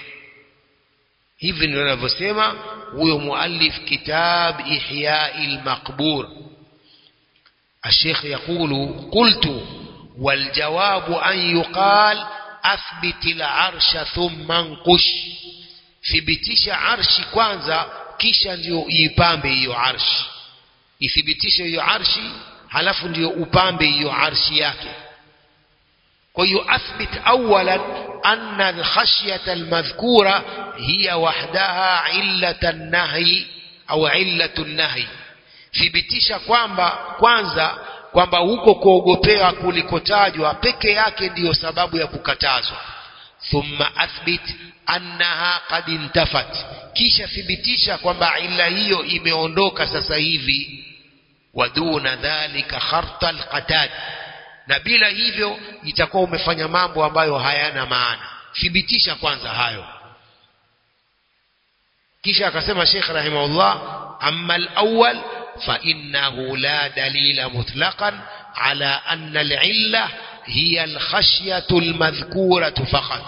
hivi ndivyo anavyosema huyo muallif kitab ihya'il maqbur الشيخ يقول قلت والجواب أن يقال أثبت العرش ثم انقش thibitisha arshi kwanza kisha ndio uipambe hiyo arshi ithibitishe hiyo arshi halafu ndio upambe hiyo arshi yake kwa hiyo athbit awalan anna al-khashyata al-madhkura hiya wahdaha illatan nahi au illatun nahi thibitisha kwamba kwanza kwamba huko kuogopea kulikotajwa peke yake ndiyo sababu ya kukatazwa thumma athbit annaha qad intafat kisha thibitisha kwamba illa hiyo imeondoka sasa hivi waduna dhalika kharta alqatad na bila hivyo itakuwa umefanya mambo ambayo hayana maana thibitisha kwanza hayo kisha akasema Sheikh rahimahullah amma al-awwal فإنه لا دليل مطلقا على أن العلة هي الخشية المذكورة فقط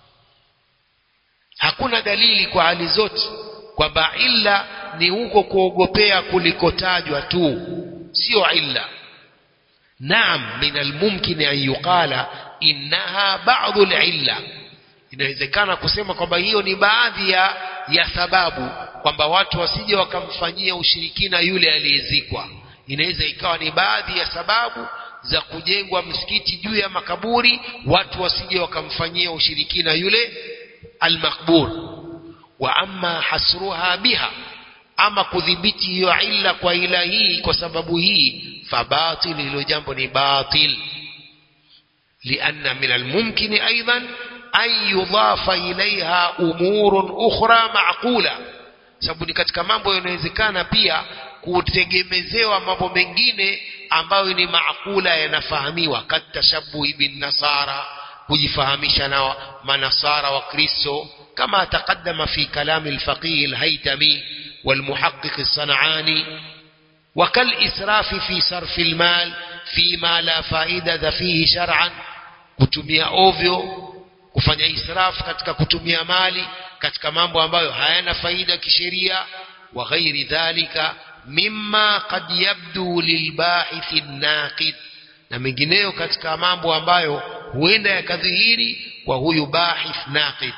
hakuna dalili kwa hali zote kwamba illa ni huko kuogopea kulikotajwa tu sio illa naam min almumkin an yuqala innaha ba'd al'illa inawezekana kusema kwamba hiyo ni baadhi ya sababu kwamba watu wasije wakamfanyia ushirikina yule aliyezikwa inaweza ikawa ni baadhi ya sababu za kujengwa msikiti juu ya makaburi watu wasije wakamfanyia ushirikina yule almakbur wa amma hasruha biha ama kudhibiti hiyo illa kwa ila hii kwa sababu hii fabatil hilo jambo ni batil lianna min almumkin aidan an yudhafa ilaiha umurun ukhra ma'qula sababu ni katika mambo yanawezekana pia kutegemezewa mambo mengine ambayo ni maakula yanafahamiwa katashabuhi bin nasara kujifahamisha na manasara wa Kristo kama taqaddama fi kalam al-faqih al-haytami wal-muhaqqiq as-san'ani wakal israfi fi sarfi almal fima la faida fihi shar'an, kutumia ovyo, kufanya israf katika kutumia mali katika mambo ambayo hayana faida kisheria. Wa ghairi dhalika mimma qad yabdu lilbahithi naqid, na mengineyo katika mambo ambayo huenda yakadhihiri kwa huyu bahith naqid.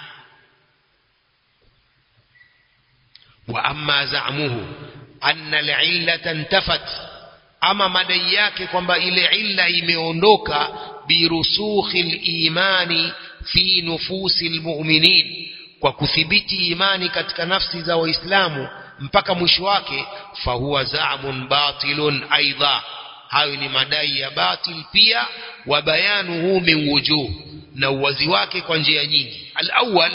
Wa amma za'muhu anna al'illata intafat, ama madai yake kwamba ile illa imeondoka birusukhil imani fi nufusil mu'minin, kwa kuthibiti imani katika nafsi za waislamu mpaka mwisho wake, fahuwa za'mun batilun aidha, hayo ni madai ya batil pia. Wa bayanuhu min wujuh, na uwazi wake kwa njia nyingi. Al-awwal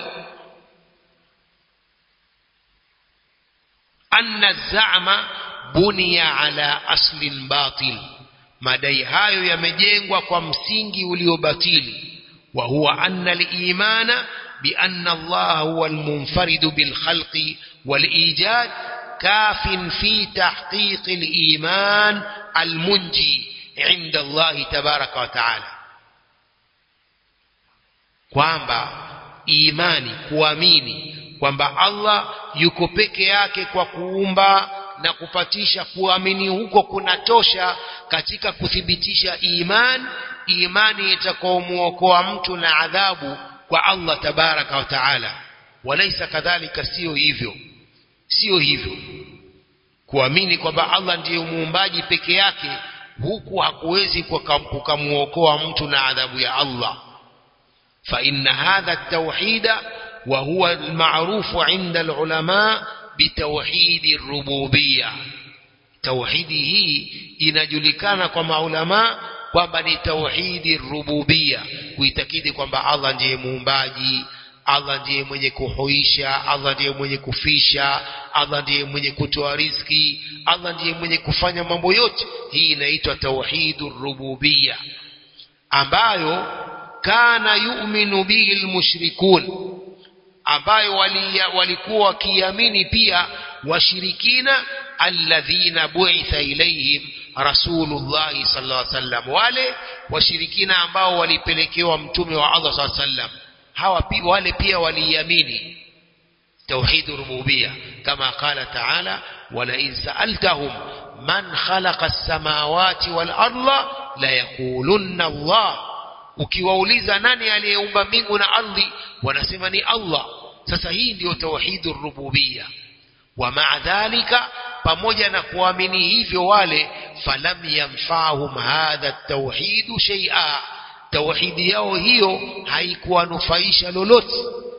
anna az-za'ma buniya ala aslin batil, madai hayo yamejengwa kwa msingi uliobatili. Wa huwa anna al-imana bi anna Allah huwa al-munfarid bil khalqi wal ijad kafin fi tahqiq al-iman al-munji inda Allah tabaraka wa taala, kwamba imani, kuamini kwamba Allah yuko peke yake kwa kuumba na kupatisha, kuamini huko kunatosha katika kuthibitisha imani itakayomuokoa mtu na adhabu kwa Allah tabaraka wa taala. Walaisa kadhalika, sio hivyo kuamini kwamba Allah ndiye muumbaji peke yake, huku hakuwezi kukamuokoa mtu na adhabu ya Allah. Fa inna hadha at-tauhid wa huwa al-ma'ruf 'inda al-ulama bitawhid ar-rububiyyah, tauhidi hii inajulikana kwa maulama kwamba ni tauhidi ar-rububiyyah, kuitakidi kwamba Allah ndiye muumbaji, Allah ndiye mwenye kuhuisha, Allah ndiye mwenye kufisha, Allah ndiye mwenye kutoa riziki, Allah ndiye mwenye kufanya mambo yote. Hii inaitwa tauhidur rububiyyah, ambayo kana yu'minu bihi almushrikun, ambayo walikuwa wakiamini pia washirikina, alladhina bu'itha ilayhim rasulullah sallallahu alaihi wasallam, wale washirikina ambao walipelekewa mtume wa Allah sallallahu alaihi wasallam, wale pia waliamini توحيد الربوبية كما قال تعالى ولئن سألتهم من خلق السماوات والأرض ليقولن الله. ukiwauliza nani aliyeumba mbingu na ardhi wanasema ni Allah. Sasa hii ndio tauhidur rububiyya. Wa ma'a dhalika, pamoja na kuamini hivyo wale, falam yanfa'hum hadha at-tauhid shay'a, tauhidi yao hiyo haikuwanufaisha lolote,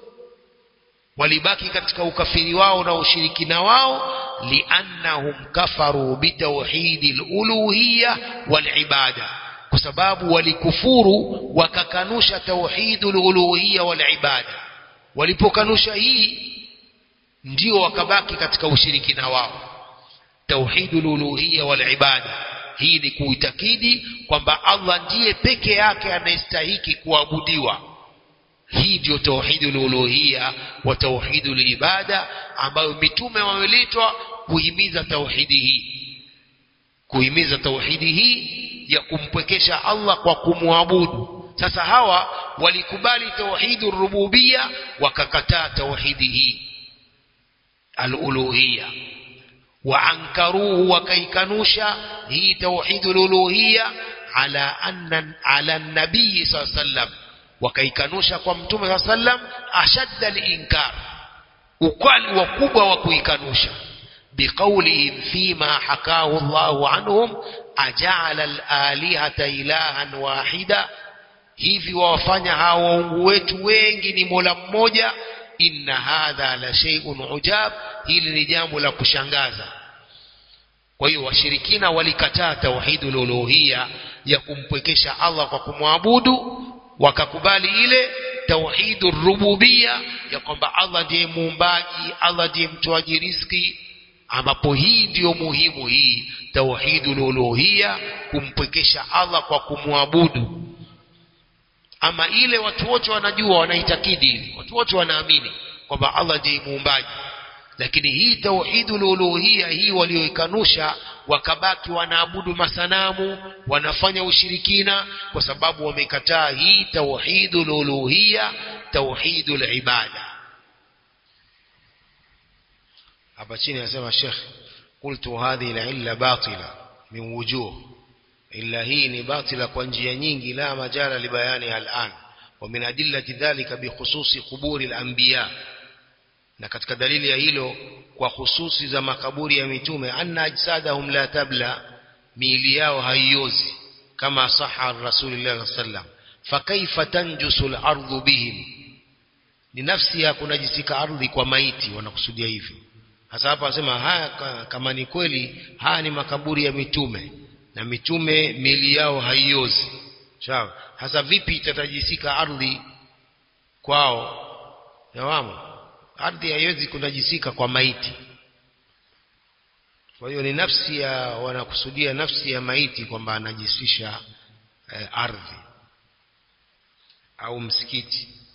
walibaki katika ukafiri wao na ushirikina wao, liannahum kafaru bitauhidil uluhiyya wal ibada, kwa sababu walikufuru wakakanusha tauhidul uluhiyya wal ibada. Walipokanusha hii ndio wakabaki katika ushirikina wao. Tauhidul uluhiyya wal ibada, hii ni kuitakidi kwamba Allah ndiye peke yake anayestahili kuabudiwa. Hii ndio tauhidul uluhiyya wa tauhidul ibada, ambayo mitume wameletwa kuhimiza tauhidi hii, kuhimiza tauhidi hii ya kumpwekesha Allah kwa kumwabudu. Sasa hawa walikubali tauhidur rububiyya, wakakataa tauhidi hii al-uluhiyya, wa ankaruhu, wakaikanusha hii tauhidul uluhiyya ala an-nabii sallallahu alayhi wasallam, wakaikanusha kwa mtume sallallahu alayhi wasallam ashadda al-inkar, ukali wakubwa wa kuikanusha. biqaulihim fima hakahu Allahu anhum aja'ala al-alihata ilahan wahida, hivi wawafanya hao waungu wetu wengi ni mola mmoja. inna hadha la shay'un ujab, hili ni jambo la kushangaza. Kwa hiyo washirikina walikataa tauhidul uluhiyya ya kumpwekesha Allah kwa kumwabudu, wakakubali ile tauhidur rububiyya ya kwamba Allah ndiye muumbaji, Allah ndiye mtoaji riziki, ambapo hii ndiyo muhimu, hii tauhidul uluhiyya, kumpwekesha Allah kwa kumwabudu. Ama ile watu wote wanajua, wanaitakidi, watu wote wanaamini kwamba Allah ndiye muumbaji, lakini hii tauhidul uluhiyya hii walioikanusha wakabaki wanaabudu masanamu, wanafanya ushirikina, kwa sababu wamekataa hii tauhidul uluhiyya, tauhidul ibada. hapa chini anasema Sheikh, qultu hadhihi al-illa batila min wujuh, illa hii ni batila kwa njia nyingi, la majala libayani al-an, wa min adillati dhalika bi khususi quburi al-anbiya, na katika dalili ya hilo kwa hususi za makaburi ya mitume, anna ajsadahum la tabla, miili yao haiozi, kama sahha rasulullah sallam. Fa kaifa tanjusul ardhu bihim, ni nafsi ya kunajisika ardhi kwa maiti, wanakusudia hivyo. Hasa hapa anasema haya kama ni kweli haya ni makaburi ya mitume, na mitume miili yao haiozi, sawa, hasa vipi itatajisika ardhi kwao? Nawamu ardhi haiwezi kunajisika kwa maiti. Kwa hiyo ni nafsi ya, wanakusudia nafsi ya maiti kwamba anajisisha ardhi au msikiti.